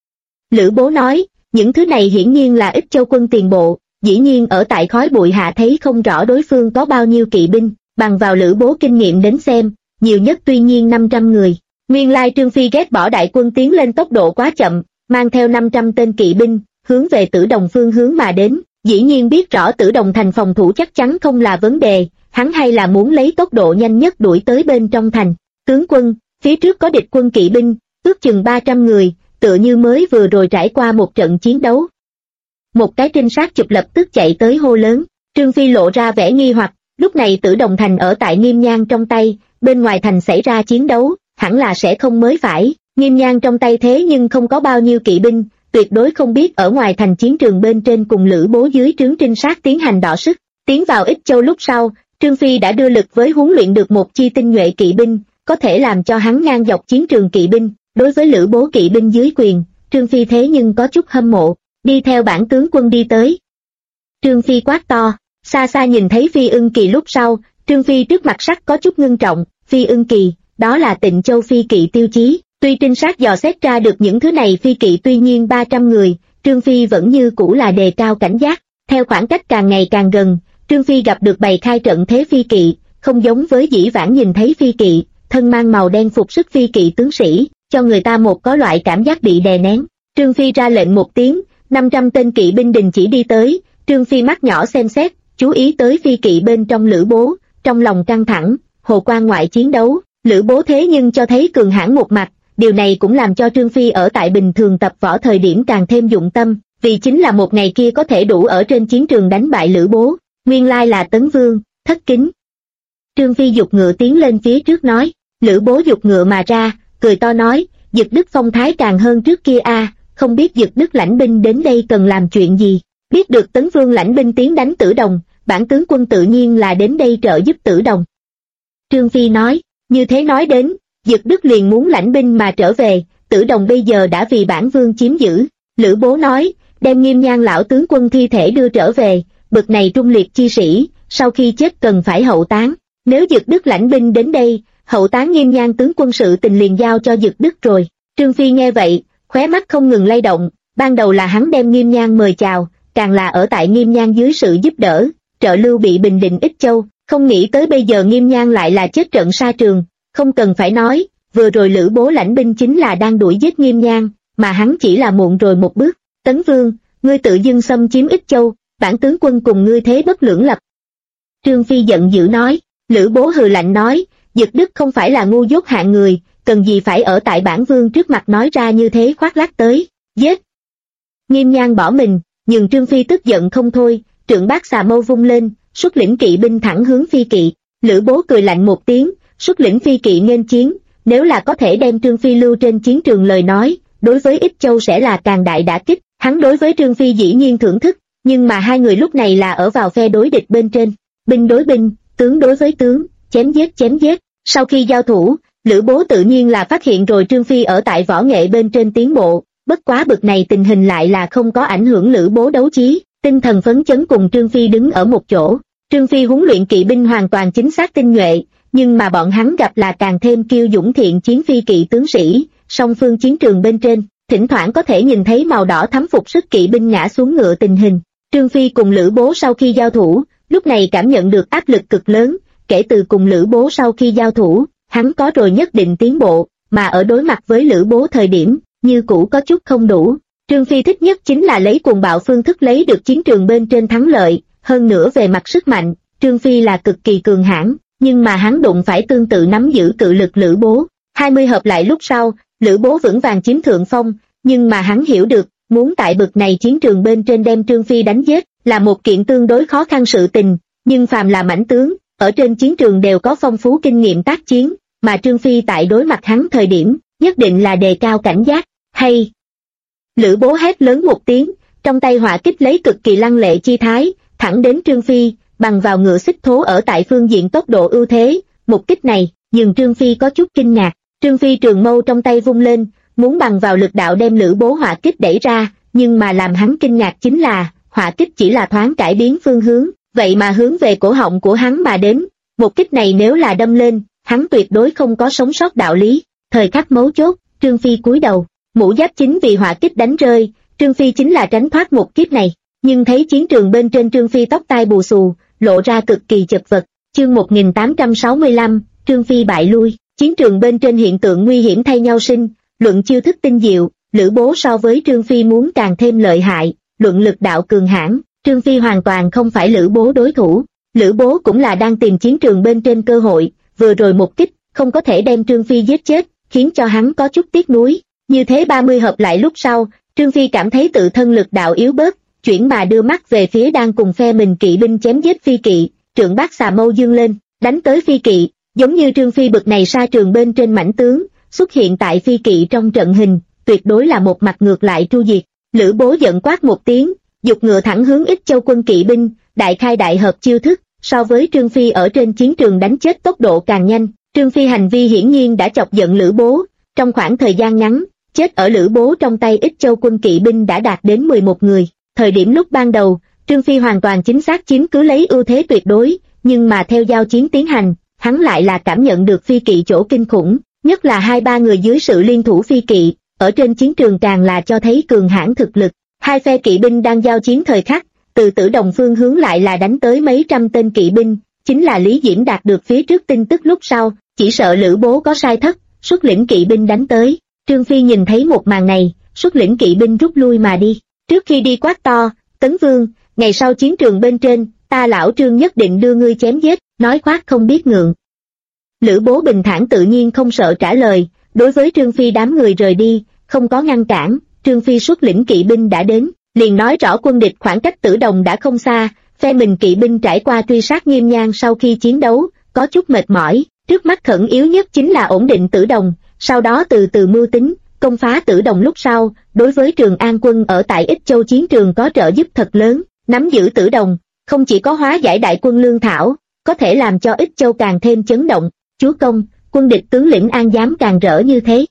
Lữ Bố nói, những thứ này hiển nhiên là Ích Châu quân tiền bộ, dĩ nhiên ở tại khói bụi hạ thấy không rõ đối phương có bao nhiêu kỵ binh, bằng vào Lữ Bố kinh nghiệm đến xem, nhiều nhất tuy nhiên 500 người. Nguyên lai Trương Phi ghét bỏ đại quân tiến lên tốc độ quá chậm, mang theo 500 tên kỵ binh, hướng về Tử Đồng phương hướng mà đến, dĩ nhiên biết rõ Tử Đồng thành phòng thủ chắc chắn không là vấn đề, hắn hay là muốn lấy tốc độ nhanh nhất đuổi tới bên trong thành. Tướng quân, phía trước có địch quân kỵ binh, ước chừng 300 người, tựa như mới vừa rồi trải qua một trận chiến đấu. Một cái trinh sát chụp lập tức chạy tới hô lớn, Trương Phi lộ ra vẻ nghi hoặc, lúc này Tử Đồng thành ở tại Nghiêm Nhan trong tay, bên ngoài thành xảy ra chiến đấu, hẳn là sẽ không mới phải, Nghiêm Nhan trong tay thế nhưng không có bao nhiêu kỵ binh, tuyệt đối không biết ở ngoài thành chiến trường bên trên cùng Lữ Bố dưới trướng trinh sát tiến hành đọ sức. Tiến vào Ích Châu lúc sau, Trương Phi đã đưa lực với huấn luyện được một chi tinh nhuệ kỵ binh, có thể làm cho hắn ngang dọc chiến trường kỵ binh. Đối với Lữ Bố kỵ binh dưới quyền, Trương Phi thế nhưng có chút hâm mộ, đi theo bản tướng quân đi tới. Trương Phi quát to, xa xa nhìn thấy Phi Ưng Kỳ lúc sau, Trương Phi trước mặt sắc có chút ngưng trọng, Phi Ưng Kỳ, đó là Tịnh Châu phi kỵ tiêu chí, tuy trinh sát dò xét ra được những thứ này phi kỵ tuy nhiên 300 người, Trương Phi vẫn như cũ là đề cao cảnh giác, theo khoảng cách càng ngày càng gần, Trương Phi gặp được bày khai trận thế phi kỵ, không giống với dĩ vãng nhìn thấy phi kỵ, thân mang màu đen phục sức phi kỵ tướng sĩ, cho người ta một có loại cảm giác bị đè nén. Trương Phi ra lệnh một tiếng, 500 tên kỵ binh đình chỉ đi tới. Trương Phi mắt nhỏ xem xét, chú ý tới phi kỵ bên trong Lữ Bố, trong lòng căng thẳng, hồ quan ngoại chiến đấu, Lữ Bố thế nhưng cho thấy cường hãn một mặt, điều này cũng làm cho Trương Phi ở tại bình thường tập võ thời điểm càng thêm dụng tâm, vì chính là một ngày kia có thể đủ ở trên chiến trường đánh bại Lữ Bố, nguyên lai là Tấn Vương, thất kính. Trương Phi giục ngựa tiến lên phía trước nói, Lữ Bố giục ngựa mà ra, cười to nói, Dực Đức phong thái càng hơn trước kia a, không biết Dực Đức lãnh binh đến đây cần làm chuyện gì. Biết được Tấn Vương lãnh binh tiến đánh Tử Đồng, bản tướng quân tự nhiên là đến đây trợ giúp Tử Đồng. Trương Phi nói, như thế nói đến, Dực Đức liền muốn lãnh binh mà trở về, Tử Đồng bây giờ đã vì bản vương chiếm giữ. Lữ Bố nói, đem Nghiêm Nhan lão tướng quân thi thể đưa trở về, bực này trung liệt chi sĩ, sau khi chết cần phải hậu táng. Nếu Dực Đức lãnh binh đến đây, hậu táng Nghiêm Nhan tướng quân sự tình liền giao cho Dực Đức rồi. Trương Phi nghe vậy, khóe mắt không ngừng lay động, ban đầu là hắn đem Nghiêm Nhan mời chào, càng là ở tại Nghiêm Nhan dưới sự giúp đỡ, trợ lưu bị bình định Ích Châu, không nghĩ tới bây giờ Nghiêm Nhan lại là chết trận sa trường, không cần phải nói, vừa rồi Lữ Bố lãnh binh chính là đang đuổi giết Nghiêm Nhan, mà hắn chỉ là muộn rồi một bước. Tấn Vương, ngươi tự dưng xâm chiếm Ích Châu, bản tướng quân cùng ngươi thế bất lưỡng lập. Trương Phi giận dữ nói, Lữ Bố hừ lạnh nói, Dực Đức không phải là ngu dốt hạng người, cần gì phải ở tại bản vương trước mặt nói ra như thế khoác lác tới, giết. Nghiêm Nhan bỏ mình, nhưng Trương Phi tức giận không thôi, trượng bát xà mâu vung lên, xuất lĩnh kỵ binh thẳng hướng phi kỵ. Lữ Bố cười lạnh một tiếng, xuất lĩnh phi kỵ nghênh chiến, nếu là có thể đem Trương Phi lưu trên chiến trường lời nói, đối với Ích Châu sẽ là càng đại đả kích. Hắn đối với Trương Phi dĩ nhiên thưởng thức, nhưng mà hai người lúc này là ở vào phe đối địch bên trên, binh đối binh, tướng đối với tướng, chém giết chém giết. Sau khi giao thủ, Lữ Bố tự nhiên là phát hiện rồi Trương Phi ở tại võ nghệ bên trên tiến bộ, bất quá bực này tình hình lại là không có ảnh hưởng Lữ Bố đấu trí, tinh thần phấn chấn cùng Trương Phi đứng ở một chỗ. Trương Phi huấn luyện kỵ binh hoàn toàn chính xác tinh nhuệ, nhưng mà bọn hắn gặp là càng thêm kiêu dũng thiện chiến phi kỵ tướng sĩ, song phương chiến trường bên trên, thỉnh thoảng có thể nhìn thấy màu đỏ thắm phục sức kỵ binh ngã xuống ngựa tình hình. Trương Phi cùng Lữ Bố sau khi giao thủ, lúc này cảm nhận được áp lực cực lớn, kể từ cùng Lữ Bố sau khi giao thủ, hắn có rồi nhất định tiến bộ, mà ở đối mặt với Lữ Bố thời điểm, như cũ có chút không đủ. Trương Phi thích nhất chính là lấy cuồng bạo phương thức lấy được chiến trường bên trên thắng lợi, hơn nữa về mặt sức mạnh, Trương Phi là cực kỳ cường hãn, nhưng mà hắn đụng phải tương tự nắm giữ cự lực Lữ Bố. 20 hợp lại lúc sau, Lữ Bố vững vàng chiếm thượng phong, nhưng mà hắn hiểu được, muốn tại bực này chiến trường bên trên đem Trương Phi đánh giết, là một kiện tương đối khó khăn sự tình, nhưng phàm là mãnh tướng, ở trên chiến trường đều có phong phú kinh nghiệm tác chiến, mà Trương Phi tại đối mặt hắn thời điểm, nhất định là đề cao cảnh giác, hay. Lữ Bố hét lớn một tiếng, trong tay hỏa kích lấy cực kỳ lăng lệ chi thái, thẳng đến Trương Phi, bằng vào ngựa xích thố ở tại phương diện tốc độ ưu thế, một kích này, nhưng Trương Phi có chút kinh ngạc, Trương Phi trường mâu trong tay vung lên, muốn bằng vào lực đạo đem Lữ Bố hỏa kích đẩy ra, nhưng mà làm hắn kinh ngạc chính là, hỏa kích chỉ là thoáng cải biến phương hướng, vậy mà hướng về cổ họng của hắn mà đến, một kích này nếu là đâm lên, hắn tuyệt đối không có sống sót đạo lý. Thời khắc mấu chốt, Trương Phi cúi đầu, mũ giáp chính vì hỏa kích đánh rơi, Trương Phi chính là tránh thoát một kiếp này, nhưng thấy chiến trường bên trên Trương Phi tóc tai bù xù, lộ ra cực kỳ chật vật. Chương 1865, Trương Phi bại lui. Chiến trường bên trên hiện tượng nguy hiểm thay nhau sinh, luận chiêu thức tinh diệu, Lữ Bố so với Trương Phi muốn càng thêm lợi hại, luận lực đạo cường hãn, Trương Phi hoàn toàn không phải Lữ Bố đối thủ. Lữ Bố cũng là đang tìm chiến trường bên trên cơ hội, vừa rồi một kích, không có thể đem Trương Phi giết chết, khiến cho hắn có chút tiếc nuối. Như thế 30 hợp lại lúc sau, Trương Phi cảm thấy tự thân lực đạo yếu bớt, chuyển mà đưa mắt về phía đang cùng phe mình kỵ binh chém giết phi kỵ, trượng bát xà mâu dương lên, đánh tới phi kỵ, giống như Trương Phi bực này sa trường bên trên mãnh tướng, xuất hiện tại phi kỵ trong trận hình, tuyệt đối là một mặt ngược lại tru diệt. Lữ Bố giận quát một tiếng, giục ngựa thẳng hướng Ích Châu quân kỵ binh, đại khai đại hợp chiêu thức, so với Trương Phi ở trên chiến trường đánh chết tốc độ càng nhanh. Trương Phi hành vi hiển nhiên đã chọc giận Lữ Bố, trong khoảng thời gian ngắn, chết ở Lữ Bố trong tay Ích Châu quân kỵ binh đã đạt đến 11 người. Thời điểm lúc ban đầu, Trương Phi hoàn toàn chính xác chiếm cứ lấy ưu thế tuyệt đối, nhưng mà theo giao chiến tiến hành, hắn lại là cảm nhận được phi kỵ chỗ kinh khủng, nhất là 2-3 người dưới sự liên thủ phi kỵ, ở trên chiến trường càng là cho thấy cường hãn thực lực. Hai phe kỵ binh đang giao chiến thời khắc, từ Tử Đồng phương hướng lại là đánh tới mấy trăm tên kỵ binh, chính là Lý Diễm đạt được phía trước tin tức lúc sau, chỉ sợ Lữ Bố có sai thất, xuất lĩnh kỵ binh đánh tới. Trương Phi nhìn thấy một màn này, xuất lĩnh kỵ binh rút lui mà đi. Trước khi đi quát to, Tấn Vương, ngày sau chiến trường bên trên, ta lão Trương nhất định đưa ngươi chém giết, nói khoác không biết ngượng. Lữ Bố bình thản tự nhiên không sợ trả lời, đối với Trương Phi đám người rời đi, không có ngăn cản, Trương Phi xuất lĩnh kỵ binh đã đến, liền nói rõ quân địch khoảng cách Tử Đồng đã không xa, phe mình kỵ binh trải qua truy sát Nghiêm Nhan sau khi chiến đấu, có chút mệt mỏi, trước mắt khẩn yếu nhất chính là ổn định Tử Đồng, sau đó từ từ mưu tính, công phá Tử Đồng lúc sau, đối với Trường An quân ở tại Ích Châu chiến trường có trợ giúp thật lớn, nắm giữ Tử Đồng, không chỉ có hóa giải đại quân lương thảo, có thể làm cho Ích Châu càng thêm chấn động, chúa công, quân địch tướng lĩnh An dám càng rỡ như thế.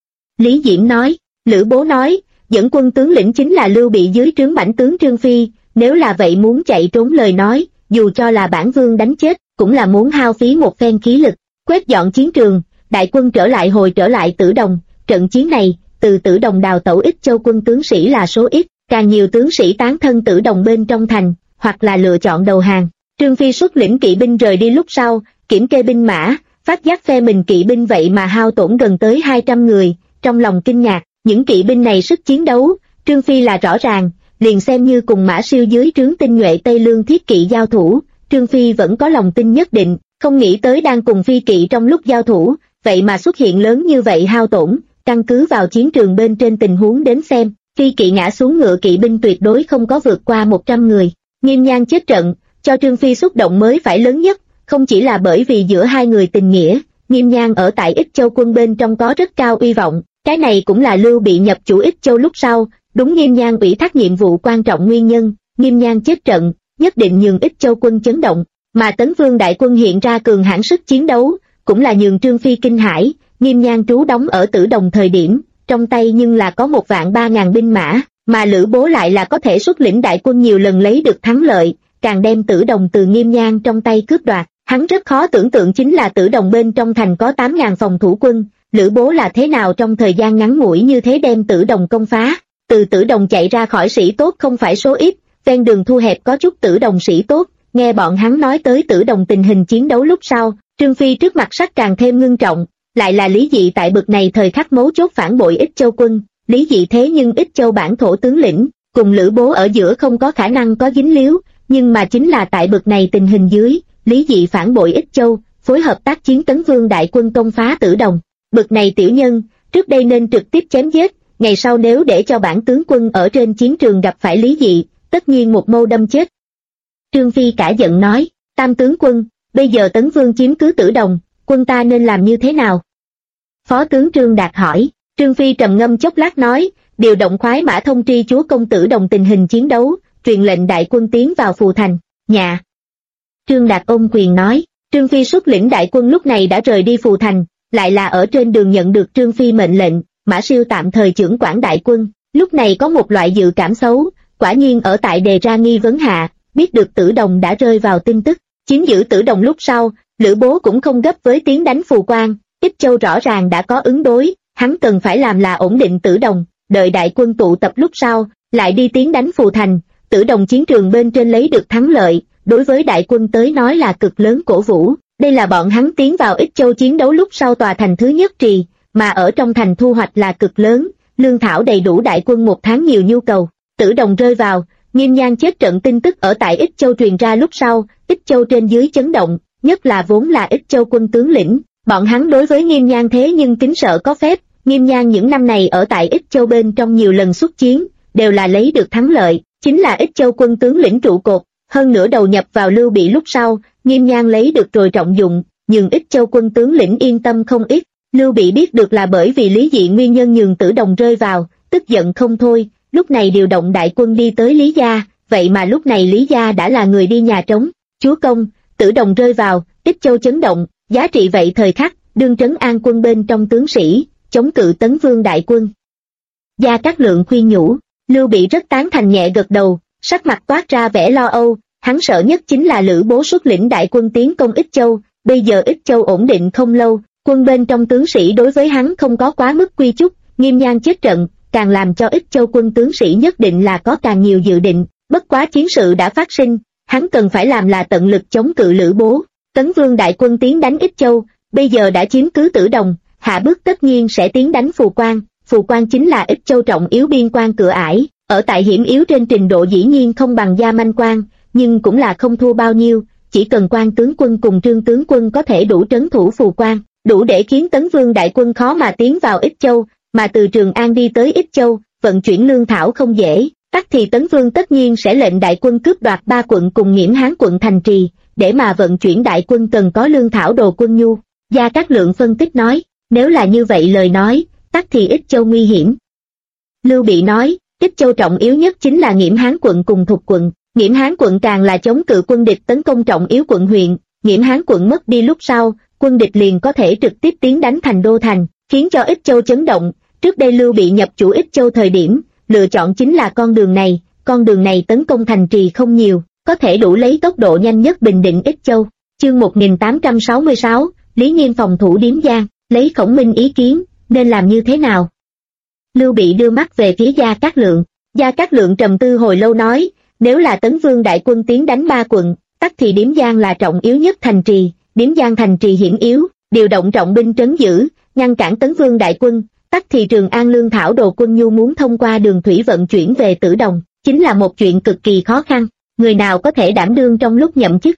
Lý Diễm nói, Lữ Bố nói, dẫn quân tướng lĩnh chính là Lưu Bị dưới trướng Bảnh tướng Trương Phi, nếu là vậy muốn chạy trốn lời nói, dù cho là bản vương đánh chết, cũng là muốn hao phí một phen khí lực, quét dọn chiến trường, đại quân hồi trở lại Tử Đồng, trận chiến này, từ Tử Đồng đào tẩu Ích Châu quân tướng sĩ là số ít, càng nhiều tướng sĩ tán thân Tử Đồng bên trong thành, hoặc là lựa chọn đầu hàng. Trương Phi xuất lĩnh kỵ binh rời đi lúc sau, kiểm kê binh mã, phát giác phe mình kỵ binh vậy mà hao tổn gần tới 200 người, trong lòng kinh ngạc, những kỵ binh này sức chiến đấu, Trương Phi là rõ ràng, liền xem như cùng Mã Siêu dưới trướng tinh nhuệ Tây Lương thiết kỵ giao thủ, Trương Phi vẫn có lòng tin nhất định, không nghĩ tới đang cùng phi kỵ trong lúc giao thủ, vậy mà xuất hiện lớn như vậy hao tổn, căn cứ vào chiến trường bên trên tình huống đến xem, phi kỵ ngã xuống ngựa kỵ binh tuyệt đối không có vượt qua 100 người, Nghiêm Nhan chết trận, cho Trương Phi xúc động mới phải lớn nhất, không chỉ là bởi vì giữa hai người tình nghĩa, Nghiêm Nhan ở tại Ích Châu quân bên trong có rất cao uy vọng, cái này cũng là Lưu Bị nhập chủ Ích Châu lúc sau, đúng Nghiêm Nhan ủy thác nhiệm vụ quan trọng nguyên nhân, Nghiêm Nhan chết trận, nhất định nhường Ích Châu quân chấn động, mà Tấn Vương đại quân hiện ra cường hãn sức chiến đấu, cũng là nhường Trương Phi kinh hãi, Nghiêm Nhan trú đóng ở Tử Đồng thời điểm, trong tay nhưng là có 1.300.000 binh mã, mà Lữ Bố lại là có thể xuất lĩnh đại quân nhiều lần lấy được thắng lợi, càng đem Tử Đồng từ Nghiêm Nhan trong tay cướp đoạt, hắn rất khó tưởng tượng chính là Tử Đồng bên trong thành có 8.000 phòng thủ quân, Lữ Bố là thế nào trong thời gian ngắn ngủi như thế đem Tử Đồng công phá, từ Tử Đồng chạy ra khỏi sĩ tốt không phải số ít, ven đường thu hẹp có chút Tử Đồng sĩ tốt, nghe bọn hắn nói tới Tử Đồng tình hình chiến đấu lúc sau, Trương Phi trước mặt sắc càng thêm ngưng trọng, lại là Lý Dị tại bực này thời khắc mấu chốt phản bội Ích Châu quân, Lý Dị thế nhưng Ích Châu bản thổ tướng lĩnh, cùng Lữ Bố ở giữa không có khả năng có dính líu, nhưng mà chính là tại bực này tình hình dưới, Lý Dị phản bội Ích Châu, phối hợp tác chiến Tấn Vương đại quân công phá Tử Đồng, bực này tiểu nhân, trước đây nên trực tiếp chém giết, ngày sau nếu để cho bản tướng quân ở trên chiến trường gặp phải Lý Dị, tất nhiên một mâu đâm chết. Trương Phi cả giận nói, Tam tướng quân, bây giờ Tấn Vương chiếm cứ Tử Đồng, quân ta nên làm như thế nào? Phó tướng Trương Đạt hỏi, Trương Phi trầm ngâm chốc lát nói, điều động khoái mã thông tri chúa công Tử Đồng tình hình chiến đấu, truyền lệnh đại quân tiến vào Phù Thành, nhà. Trương Đạt ôm quyền nói, Trương Phi xuất lĩnh đại quân lúc này đã rời đi Phù Thành, lại là ở trên đường nhận được Trương Phi mệnh lệnh, Mã Siêu tạm thời trưởng quản đại quân, lúc này có một loại dự cảm xấu, quả nhiên ở tại đề ra nghi vấn hạ, biết được Tử Đồng đã rơi vào tin tức, chiếm giữ Tử Đồng lúc sau, Lữ Bố cũng không gấp với tiến đánh Phù Quan, Ích Châu rõ ràng đã có ứng đối, hắn cần phải làm là ổn định Tử Đồng, đợi đại quân tụ tập lúc sau, lại đi tiến đánh Phù Thành, Tử Đồng chiến trường bên trên lấy được thắng lợi, đối với đại quân tới nói là cực lớn cổ vũ, đây là bọn hắn tiến vào Ích Châu chiến đấu lúc sau tòa thành thứ nhất trì, mà ở trong thành thu hoạch là cực lớn, lương thảo đầy đủ đại quân một tháng nhiều nhu cầu, Tử Đồng rơi vào, Nghiêm Nhan chết trận tin tức ở tại Ích Châu truyền ra lúc sau, Ích Châu trên dưới chấn động, nhất là vốn là Ích Châu quân tướng lĩnh, bọn hắn đối với Nghiêm Nhan thế nhưng kính sợ có phép, Nghiêm Nhan những năm này ở tại Ích Châu bên trong nhiều lần xuất chiến, đều là lấy được thắng lợi, chính là Ích Châu quân tướng lĩnh trụ cột, hơn nữa đầu nhập vào Lưu Bị lúc sau, Nghiêm Nhan lấy được rồi trọng dụng, nhưng Ích Châu quân tướng lĩnh yên tâm không ít, Lưu Bị biết được là bởi vì Lý Dị nguyên nhân nhường Tử Đồng rơi vào, tức giận không thôi, lúc này điều động đại quân đi tới Lý Gia, vậy mà lúc này Lý Gia đã là người đi nhà trống, chúa công, Tử Đồng rơi vào, Ích Châu chấn động, giá trị vậy thời khắc, đương trấn an quân bên trong tướng sĩ, chống cự Tấn Vương đại quân. Gia Cát Lượng khuyên nhủ, Lưu Bị rất tán thành nhẹ gật đầu, sắc mặt toát ra vẻ lo âu, hắn sợ nhất chính là Lữ Bố xuất lĩnh đại quân tiến công Ích Châu, bây giờ Ích Châu ổn định không lâu, quân bên trong tướng sĩ đối với hắn không có quá mức quy chúc, Nghiêm Nhan chết trận, càng làm cho Ích Châu quân tướng sĩ nhất định là có càng nhiều dự định, bất quá chiến sự đã phát sinh, hắn cần phải làm là tận lực chống cự Lữ Bố. Tấn Vương đại quân tiến đánh Ích Châu, bây giờ đã chiếm cứ Tử Đồng, hạ bước tất nhiên sẽ tiến đánh Phù phù quan chính là Ích Châu trọng yếu biên quan cửa ải, ở tại hiểm yếu trên trình độ dĩ nhiên không bằng Gia Manh Quan, nhưng cũng là không thua bao nhiêu, chỉ cần Quan tướng quân cùng Trương tướng quân có thể đủ trấn thủ phù quan, đủ để khiến Tấn Vương đại quân khó mà tiến vào Ích Châu, mà từ Trường An đi tới Ích Châu, vận chuyển lương thảo không dễ, tắc thì Tấn Vương tất nhiên sẽ lệnh đại quân cướp đoạt 3 quận cùng Nghiễm Hán quận thành trì, để mà vận chuyển đại quân cần có lương thảo đồ quân nhu. Gia Cát Lượng phân tích nói, nếu là như vậy lời nói, tắc thì Ích Châu nguy hiểm. Lưu Bị nói, Ích Châu trọng yếu nhất chính là Nghiễm Hán quận cùng Thục quận, Nghiễm Hán quận càng là chống cự quân địch tấn công trọng yếu quận huyện, Nghiễm Hán quận mất đi lúc sau, quân địch liền có thể trực tiếp tiến đánh thành đô thành, khiến cho Ích Châu chấn động. Trước đây Lưu Bị nhập chủ Ích Châu thời điểm, lựa chọn chính là con đường này tấn công thành trì không nhiều, có thể đủ lấy tốc độ nhanh nhất bình định Ích Châu. Chương 1866, Lý Nghiêm phòng thủ Điếm Giang, lấy Khổng Minh ý kiến, nên làm như thế nào? Lưu Bị đưa mắt về phía Gia Cát Lượng. Gia Cát Lượng trầm tư hồi lâu nói, nếu là Tấn Vương đại quân tiến đánh 3 quận, tắc thì Điếm Giang là trọng yếu nhất thành trì, Điếm Giang thành trì hiểm yếu, điều động trọng binh trấn giữ, ngăn cản Tấn Vương đại quân, tắc thì Trường An lương thảo đồ quân nhu muốn thông qua đường thủy vận chuyển về Tử Đồng, chính là một chuyện cực kỳ khó khăn, người nào có thể đảm đương trong lúc nhậm chức?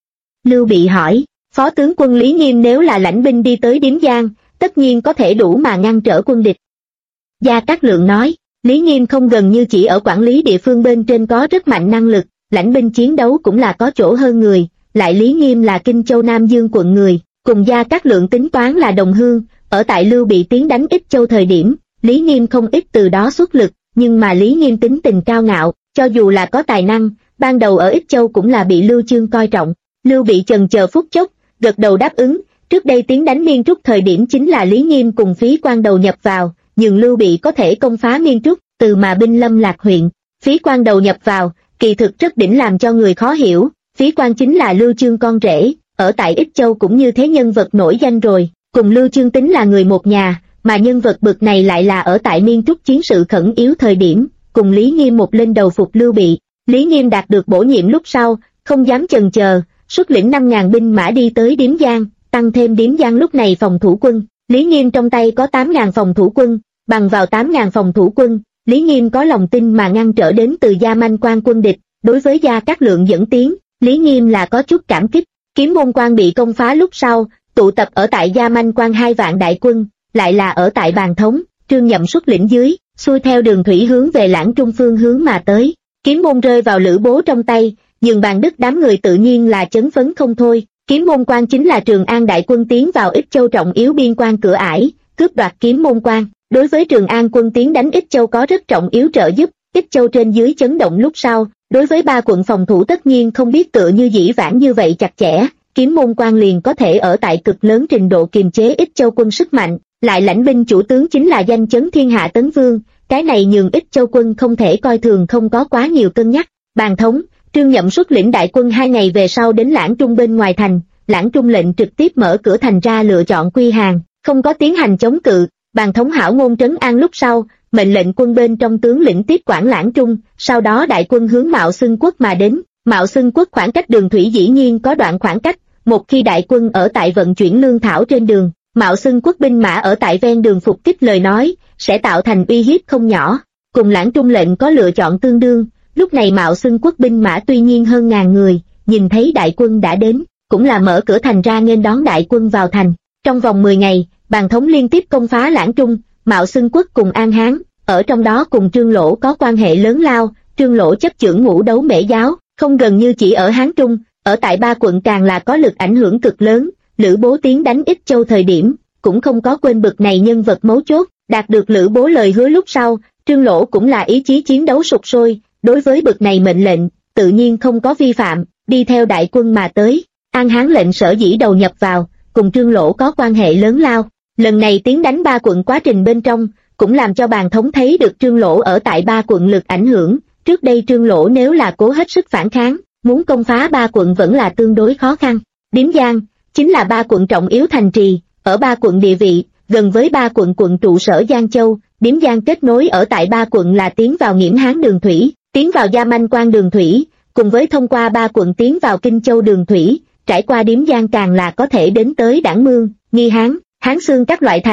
Lưu Bị hỏi, Phó tướng quân Lý Nghiêm nếu là lãnh binh đi tới Điếm Giang, tất nhiên có thể đủ mà ngăn trở quân địch. Gia Cát Lượng nói, Lý Nghiêm không gần như chỉ ở quản lý địa phương bên trên có rất mạnh năng lực, lãnh binh chiến đấu cũng là có chỗ hơn người, lại Lý Nghiêm là Kinh Châu Nam Dương quận người, cùng Gia Cát Lượng tính toán là đồng hương, ở tại Lưu Bị tiến đánh Ích Châu thời điểm, Lý Nghiêm không ít từ đó xuất lực, nhưng mà Lý Nghiêm tính tình cao ngạo, cho dù là có tài năng, ban đầu ở Ích Châu cũng là bị Lưu Chương coi trọng. Lưu Bị chần chờ phút chốc, gật đầu đáp ứng, trước đây tiến đánh Miên Trúc thời điểm chính là Lý Nghiêm cùng Phí Quan đầu nhập vào, nhưng Lưu Bị có thể công phá Miên Trúc, từ mà binh lâm lạc huyện. Phí Quan đầu nhập vào, kỳ thực rất đỉnh làm cho người khó hiểu, Phí Quan chính là Lưu Chương con rể, ở tại Ích Châu cũng như thế nhân vật nổi danh rồi, cùng Lưu Chương tính là người một nhà, mà nhân vật bực này lại là ở tại Miên Trúc chiến sự khẩn yếu thời điểm, cùng Lý Nghiêm một lên đầu phục Lưu Bị. Lý Nghiêm đạt được bổ nhiệm lúc sau, không dám chần chờ, xuất lĩnh 5.000 binh mã đi tới Điếm Giang, tăng thêm Điếm Giang lúc này phòng thủ quân. Lý Nghiêm trong tay có 8.000 phòng thủ quân, bằng vào 8.000 phòng thủ quân, Lý Nghiêm có lòng tin mà ngăn trở đến từ Gia Manh Quan quân địch. Đối với Gia Cát Lượng dẫn tiến, Lý Nghiêm là có chút cảm kích. Kiếm Môn Quan bị công phá lúc sau, tụ tập ở tại Gia Manh Quan 2 vạn đại quân, lại là ở tại Bàn Thống, Trương Nhậm xuất lĩnh dưới, xuôi theo đường thủy hướng về Lãng Trung phương hướng mà tới. Kiếm Môn rơi vào Lữ Bố trong tay, nhưng Bàn Đức đám người tự nhiên là chấn phấn không thôi. Kiếm Môn Quan chính là Trường An đại quân tiến vào Ích Châu trọng yếu biên quan cửa ải, cướp đoạt Kiếm Môn Quan. Đối với Trường An quân tiến đánh Ích Châu có rất trọng yếu trợ giúp, Ích Châu trên dưới chấn động lúc sau, đối với 3 quận phòng thủ tất nhiên không biết tựa như dĩ vãng như vậy chặt chẽ, Kiếm Môn Quan liền có thể ở tại cực lớn trình độ kiềm chế Ích Châu quân sức mạnh, lại lãnh binh chủ tướng chính là danh chấn thiên hạ Tấn Vương, cái này nhường Ích Châu quân không thể coi thường, không có quá nhiều cân nhắc. Bàn Thống, Trương Nhậm xuất lĩnh đại quân 2 ngày về sau đến Lãng Trung bên ngoài thành, Lãng Trung lệnh trực tiếp mở cửa thành ra lựa chọn quy hàng, không có tiến hành chống cự. Bàn Thống hảo ngôn trấn an lúc sau, mệnh lệnh quân bên trong tướng lĩnh tiếp quản Lãng Trung, sau đó đại quân hướng Mạo Xưng Quốc mà đến. Mạo Xưng Quốc khoảng cách đường thủy dĩ nhiên có đoạn khoảng cách, một khi đại quân ở tại vận chuyển lương thảo trên đường, Mạo Xưng Quốc binh mã ở tại ven đường phục kích lời nói, sẽ tạo thành uy hiếp không nhỏ. Cùng Lãng Trung lệnh có lựa chọn tương đương, lúc này Mạo Xưng Quốc binh mã tuy nhiên hơn 1000 người, nhìn thấy đại quân đã đến, cũng là mở cửa thành ra nghênh đón đại quân vào thành. Trong vòng 10 ngày, Bàn Thống liên tiếp công phá Lãng Trung, Mạo Xưng Quốc cùng An Hán, ở trong đó cùng Trương Lỗ có quan hệ lớn lao. Trương Lỗ chấp chưởng Ngũ Đấu Mễ giáo, không gần như chỉ ở Hán Trung, ở tại 3 quận càng là có lực ảnh hưởng cực lớn. Lữ Bố tiến đánh Ích Châu thời điểm, cũng không có quên bực này nhân vật mấu chốt, đạt được Lữ Bố lời hứa lúc sau, Trương Lỗ cũng là ý chí chiến đấu sục sôi, đối với bực này mệnh lệnh, tự nhiên không có vi phạm, đi theo đại quân mà tới. An Hán lệnh sở dĩ đầu nhập vào, cùng Trương Lỗ có quan hệ lớn lao. Lần này tiến đánh 3 quận quá trình bên trong, cũng làm cho Bàn Thống thấy được Trương Lỗ ở tại 3 quận lực ảnh hưởng. Trước đây Trương Lỗ nếu là cố hết sức phản kháng, muốn công phá 3 quận vẫn là tương đối khó khăn. Điếm Giang chính là 3 quận trọng yếu thành trì, ở 3 quận địa vị, gần với 3 quận quận trụ sở Giang Châu. Điếm Giang kết nối ở tại 3 quận là tiến vào Nghiễm Hán đường thủy, tiến vào Gia Manh Quan đường thủy, cùng với thông qua 3 quận tiến vào Kinh Châu đường thủy, trải qua Điếm Giang càng là có thể đến tới Đảng Mương, Nghi Hán, Hán Xương các loại thành.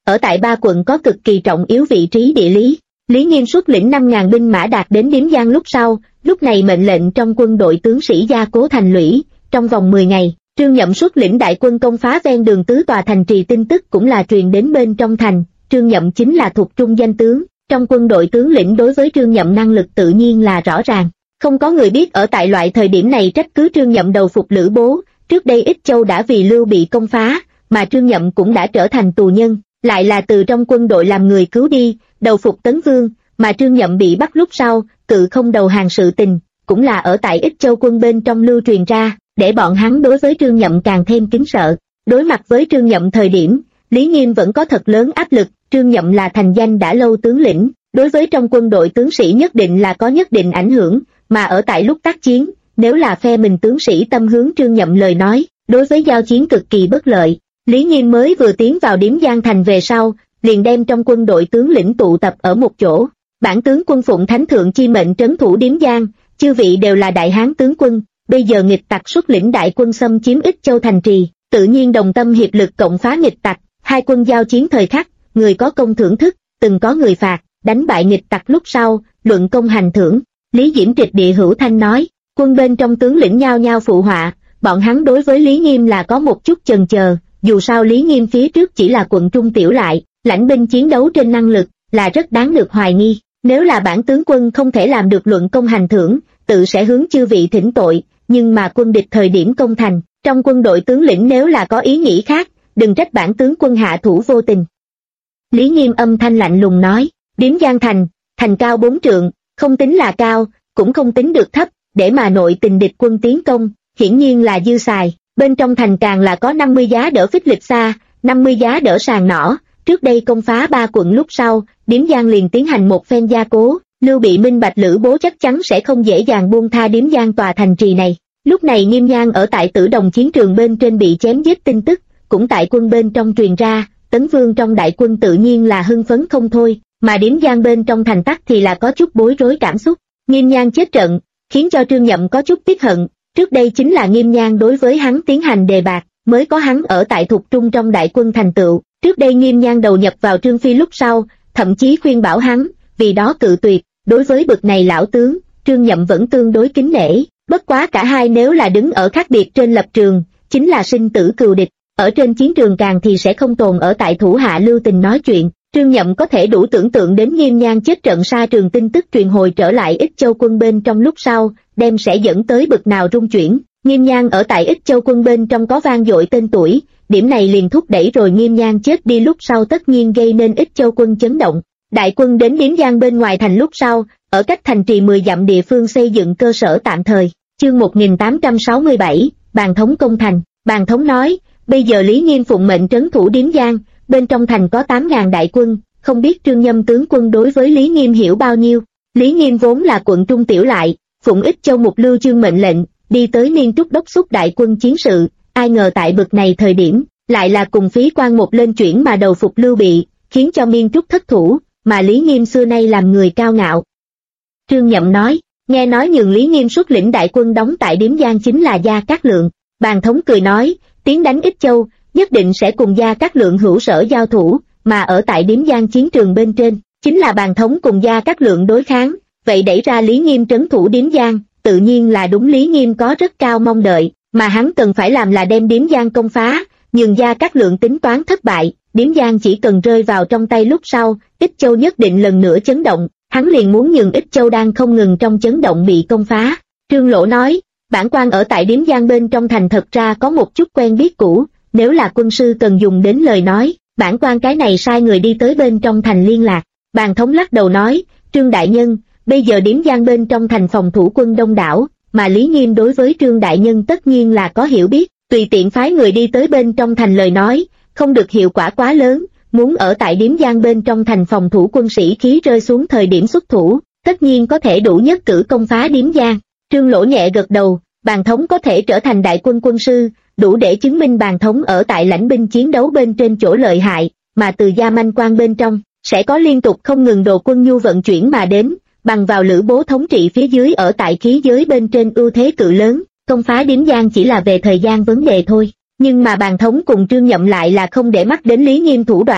ở tại ba quận có cực kỳ trọng yếu vị trí địa lý. Lý Nghiêm xuất lĩnh 5.000 binh mã đạt đến Điếm Giang lúc sau, lúc này mệnh lệnh trong quân đội tướng sĩ gia cố thành lũy, trong vòng 10 ngày, Trương Nhậm xuất lĩnh đại quân công phá ven đường tứ tòa thành trì. Tin tức cũng là truyền đến bên trong thành, Trương Nhậm chính là thuộc trung danh tướng, trong quân đội tướng lĩnh đối với Trương Nhậm năng lực tự nhiên là rõ ràng. Không có người biết ở tại loại thời điểm này trách cứ Trương Nhậm đầu phục Lữ Bố, trước đây Ích Châu đã vì Lưu Bị công phá, mà Trương Nhậm cũng đã trở thành tù nhân, lại là từ trong quân đội làm người cứu đi, đầu phục Tấn Vương, mà Trương Nhậm bị bắt lúc sau, cự không đầu hàng sự tình, cũng là ở tại Ích Châu quân bên trong lưu truyền ra, để bọn hắn đối với Trương Nhậm càng thêm kính sợ. Đối mặt với Trương Nhậm thời điểm, Lý Nghiêm vẫn có thật lớn áp lực, Trương Nhậm là thành danh đã lâu tướng lĩnh, đối với trong quân đội tướng sĩ nhất định là có nhất định ảnh hưởng, mà ở tại lúc tác chiến, nếu là phe mình tướng sĩ tâm hướng Trương Nhậm lời nói, đối với giao chiến cực kỳ bất lợi. Lý Nghiêm mới vừa tiến vào Điếm Giang thành về sau, liền đem trong quân đội tướng lĩnh tụ tập ở một chỗ. Bản tướng quân phụng Thánh thượng chi mệnh trấn thủ Điếm Giang, chư vị đều là đại hán tướng quân, bây giờ nghịch tặc xuất lĩnh đại quân xâm chiếm Ích Châu thành trì, tự nhiên đồng tâm hiệp lực cộng phá nghịch tặc. Hai quân giao chiến thời khắc, người có công thưởng thức, từng có người phạt, đánh bại nghịch tặc lúc sau, luận công hành thưởng. Lý Diễm Trịch địa hữu thanh nói, quân bên trong tướng lĩnh nhao nhao phụ họa, bọn hắn đối với Lý Nghiêm là có một chút chần chờ, dù sao Lý Nghiêm phía trước chỉ là quận trung tiểu lại, lãnh binh chiến đấu trên năng lực, là rất đáng được hoài nghi. Nếu là bản tướng quân không thể làm được luận công hành thưởng, tự sẽ hướng chư vị thỉnh tội, nhưng mà quân địch thời điểm công thành, trong quân đội tướng lĩnh nếu là có ý nghĩ khác, đừng trách bản tướng quân hạ thủ vô tình. Lý Nghiêm âm thanh lạnh lùng nói, Điếm Giang thành, thành cao 4 trượng, không tính là cao, cũng không tính được thấp, để mà nội tình địch quân tiến công, hiển nhiên là dư xài. Bên trong thành càng là có 50 giá đỡ phích lịch xa, 50 giá đỡ sàng nỏ. Trước đây công phá 3 quận lúc sau, Điếm Giang liền tiến hành một phen gia cố, Lưu Bị minh bạch Lữ Bố chắc chắn sẽ không dễ dàng buông tha Điếm Giang tòa thành trì này. Lúc này Nghiêm Nhan ở tại Tử Đồng chiến trường bên trên bị chém giết tin tức, cũng tại quân bên trong truyền ra, Tấn Vương trong đại quân tự nhiên là hưng phấn không thôi, mà Điếm Giang bên trong thành tắc thì là có chút bối rối cảm xúc. Nghiêm Nhan chết trận, khiến cho Trương Nhậm có chút tiếc hận, trước đây chính là Nghiêm Nhan đối với hắn tiến hành đề bạt, mới có hắn ở tại Thục Trung trong đại quân thành tựu. Trước đây Nghiêm Nhan đầu nhập vào Trương Phi lúc sau, thậm chí khuyên bảo hắn, vì đó cự tuyệt. Đối với bực này lão tướng, Trương Nhậm vẫn tương đối kính nể, bất quá cả hai nếu là đứng ở khác biệt trên lập trường, chính là sinh tử cừu địch, ở trên chiến trường càng thì sẽ không tồn ở tại thủ hạ lưu tình nói chuyện. Trương Nhậm có thể đủ tưởng tượng đến Nghiêm Nhan chết trận xa trường tin tức truyền hồi trở lại Ích Châu quân bên trong lúc sau, đem sẽ dẫn tới bực nào rung chuyển. Nghiêm Nhan ở tại Ích Châu quân bên trong có vang dội tên tuổi, điểm này liền thúc đẩy rồi Nghiêm Nhan chết đi lúc sau tất nhiên gây nên Ích Châu quân chấn động. Đại quân đến Điếm Giang bên ngoài thành lúc sau, ở cách thành trì 10 dặm địa phương xây dựng cơ sở tạm thời. Chương 1867, Bàn thống công thành. Bàn thống nói, bây giờ Lý Nghiêm phụng mệnh trấn thủ Điếm Giang, bên trong thành có 8.000 đại quân, không biết Trương Nhâm tướng quân đối với Lý Nghiêm hiểu bao nhiêu. Lý Nghiêm vốn là quận trung tiểu lại, phụng Ích Châu Mục Lưu Chương mệnh lệnh, đi tới Niên Trúc đốc xúc đại quân chiến sự, ai ngờ tại bực này thời điểm, lại là cùng phí quan một lên chuyển mà đầu phục Lưu Bị, khiến cho Miên Trúc thất thủ, mà Lý Nghiêm xưa nay làm người cao ngạo. Trương Nhậm nói, nghe nói nhường Lý Nghiêm xuất lĩnh đại quân đóng tại Điếm Giang chính là Gia Cát Lượng. Bàn thống cười nói, tiến đánh Ích Châu, nhất định sẽ cùng Gia Cát Lượng hữu sở giao thủ, mà ở tại Điếm Giang chiến trường bên trên, chính là bàn thống cùng Gia Cát Lượng đối kháng, vậy đẩy ra Lý Nghiêm trấn thủ Điếm Giang, tự nhiên là đúng Lý Nghiêm có rất cao mong đợi, mà hắn cần phải làm là đem Điếm Giang công phá, nhưng Gia Cát Lượng tính toán thất bại, Điếm Giang chỉ cần rơi vào trong tay lúc sau, Ích Châu nhất định lần nữa chấn động, hắn liền muốn nhường Ích Châu đang không ngừng trong chấn động bị công phá. Trương Lỗ nói, bản quan ở tại Điếm Giang bên trong thành thật ra có một chút quen biết cũ, nếu là quân sư cần dùng đến lời nói, bản quan cái này sai người đi tới bên trong thành liên lạc. Bàn thống lắc đầu nói, Trương Đại Nhân, bây giờ Điếm Giang bên trong thành phòng thủ quân đông đảo, mà Lý Nghiêm đối với Trương Đại Nhân tất nhiên là có hiểu biết, tùy tiện phái người đi tới bên trong thành lời nói, không được hiệu quả quá lớn, muốn ở tại Điếm Giang bên trong thành phòng thủ quân sĩ khí rơi xuống thời điểm xuất thủ, tất nhiên có thể đủ nhất cử công phá Điếm Giang. Trương Lỗ nhẹ gật đầu, bàn thống có thể trở thành đại quân quân sư, đủ để chứng minh bàn thống ở tại lãnh binh chiến đấu bên trên chỗ lợi hại, mà từ Gia Manh Quan bên trong, sẽ có liên tục không ngừng đồ quân nhu vận chuyển mà đến, bằng vào Lữ Bố thống trị phía dưới ở tại khí giới bên trên ưu thế cự lớn, công phá Điếm Giang chỉ là về thời gian vấn đề thôi. Nhưng mà bàn thống cùng Trương Nhậm lại là không để mắt đến Lý Nghiêm thủ đoạn,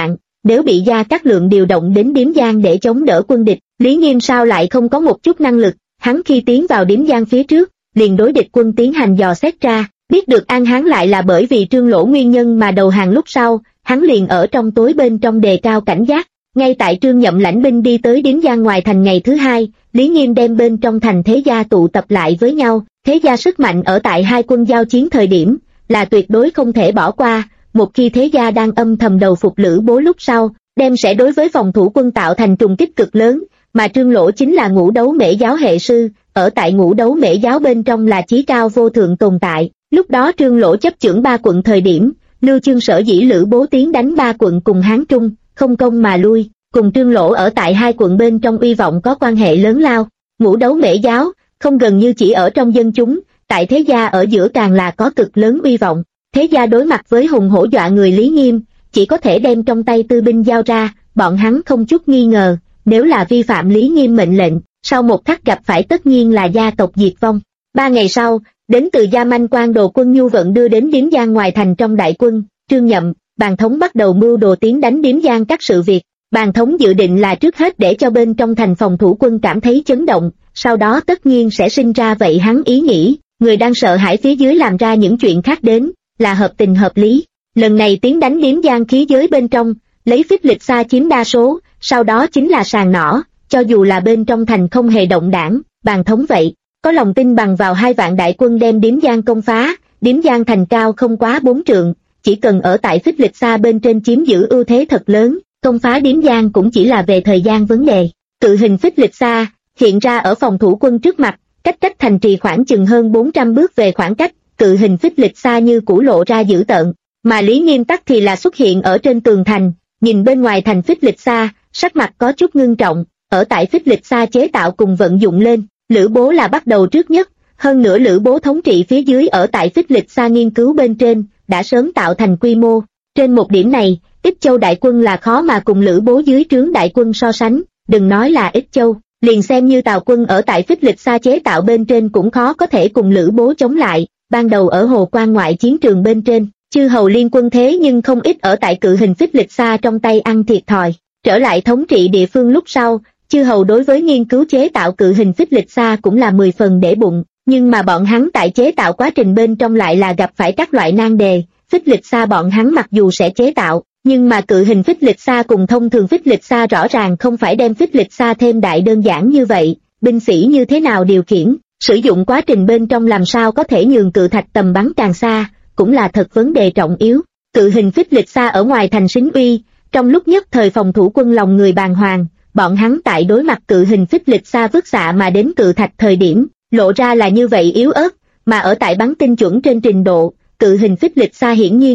nếu bị Gia Cát Lượng điều động đến Điếm Giang để chống đỡ quân địch, Lý Nghiêm sao lại không có một chút năng lực. Hắn khi tiến vào Điếm Giang phía trước, liền đối địch quân tiến hành dò xét ra, biết được An Hán lại là bởi vì Trương Lỗ nguyên nhân mà đầu hàng lúc sau, hắn liền ở trong tối bên trong đề cao cảnh giác. Ngay tại Trương Nhậm lãnh binh đi tới Điếm Giang ngoài thành ngày thứ hai, Lý Nghiêm đem bên trong thành thế gia tụ tập lại với nhau, thế gia sức mạnh ở tại hai quân giao chiến thời điểm, là tuyệt đối không thể bỏ qua. Một khi thế gia đang âm thầm đầu phục Lữ Bố lúc sau, đem sẽ đối với phòng thủ quân tạo thành trùng kích cực lớn, mà Trương Lỗ chính là Ngũ Đấu Mễ giáo hệ sư, ở tại Ngũ Đấu Mễ giáo bên trong là chí cao vô thượng tồn tại. Lúc đó Trương Lỗ chấp chưởng 3 quận thời điểm, Lưu Chương sở dĩ Lữ Bố tiến đánh 3 quận cùng Hán Trung, không công mà lui, cùng Trương Lỗ ở tại 2 quận bên trong uy vọng có quan hệ lớn lao. Ngũ Đấu Mễ giáo, không gần như chỉ ở trong dân chúng, tại thế gia ở giữa càng là có cực lớn uy vọng. Thế gia đối mặt với hùng hổ dọa người Lý Nghiêm, chỉ có thể đem trong tay tư binh giao ra, bọn hắn không chút nghi ngờ, nếu là vi phạm Lý Nghiêm mệnh lệnh, sau một khắc gặp phải tất nhiên là gia tộc diệt vong. 3 ngày sau, đến từ Gia Manh quan đồ quân nhu vận đưa đến Điếm Giang ngoài thành trong đại quân, Trương Nhậm, Bàn Thống bắt đầu mưu đồ tiến đánh Điếm Giang các sự việc. Bàn Thống dự định là trước hết để cho bên trong thành phòng thủ quân cảm thấy chấn động, sau đó tất nhiên sẽ sinh ra vậy hắn ý nghĩ, người đang sợ hãi phía dưới làm ra những chuyện khác đến, là hợp tình hợp lý. Lần này tiến đánh Điếm Giang khí giới bên trong, lấy phích lịch xa chiếm đa số, sau đó chính là sàng nỏ, cho dù là bên trong thành không hề động đảng, Bàn Thống vậy, có lòng tin bằng vào 2 vạn đại quân đem Điếm Giang công phá. Điếm Giang thành cao không quá 4 trượng, chỉ cần ở tại phích lịch xa bên trên chiếm giữ ưu thế thật lớn, công phá Điếm Giang cũng chỉ là về thời gian vấn đề. Cự hình phích lịch xa hiện ra ở phòng thủ quân trước mặt, cách thành trì khoảng chừng hơn 400 bước về khoảng cách, cự hình phích lịch xa như cũ lộ ra dữ tợn, mà Lý Nghiêm tắc thì là xuất hiện ở trên tường thành, nhìn bên ngoài thành phích lịch xa, sắc mặt có chút ngưng trọng. Ở tại phích lịch xa chế tạo cùng vận dụng lên, Lữ Bố là bắt đầu trước nhất, hơn nữa Lữ Bố thống trị phía dưới ở tại phích lịch xa nghiên cứu bên trên, đã sớm tạo thành quy mô. Trên một điểm này, Ích Châu đại quân là khó mà cùng Lữ Bố dưới trướng đại quân so sánh, đừng nói là Ích Châu, liền xem như Tào quân ở tại phích lịch xa chế tạo bên trên cũng khó có thể cùng Lữ Bố chống lại. Ban đầu ở Hồ Quan ngoại chiến trường bên trên, chư hầu liên quân thế nhưng không ít ở tại cự hình phích lịch xa trong tay ăn thiệt thòi. Trở lại thống trị địa phương lúc sau, chư hầu đối với nghiên cứu chế tạo cự hình phích lịch xa cũng là 10 phần để bụng, nhưng mà bọn hắn tại chế tạo quá trình bên trong lại là gặp phải các loại nan đề. Phích lịch xa bọn hắn mặc dù sẽ chế tạo, nhưng mà cự hình phích lịch xa cùng thông thường phích lịch xa rõ ràng không phải đem phích lịch xa thêm đại đơn giản như vậy, binh sĩ như thế nào điều khiển, sử dụng quá trình bên trong làm sao có thể nhường cự thạch tầm bắn càng xa, cũng là thật vấn đề trọng yếu. Cự hình phích lịch xa ở ngoài thành Sính Uy, trong lúc nhất thời phòng thủ quân lòng người bàng hoàng, bọn hắn tại đối mặt cự hình phích lịch xa vứt xạ mà đến cự thạch thời điểm, lộ ra là như vậy yếu ớt, mà ở tại bắn tinh chuẩn trên trình độ, cự hình phích lịch xa hiển nhiên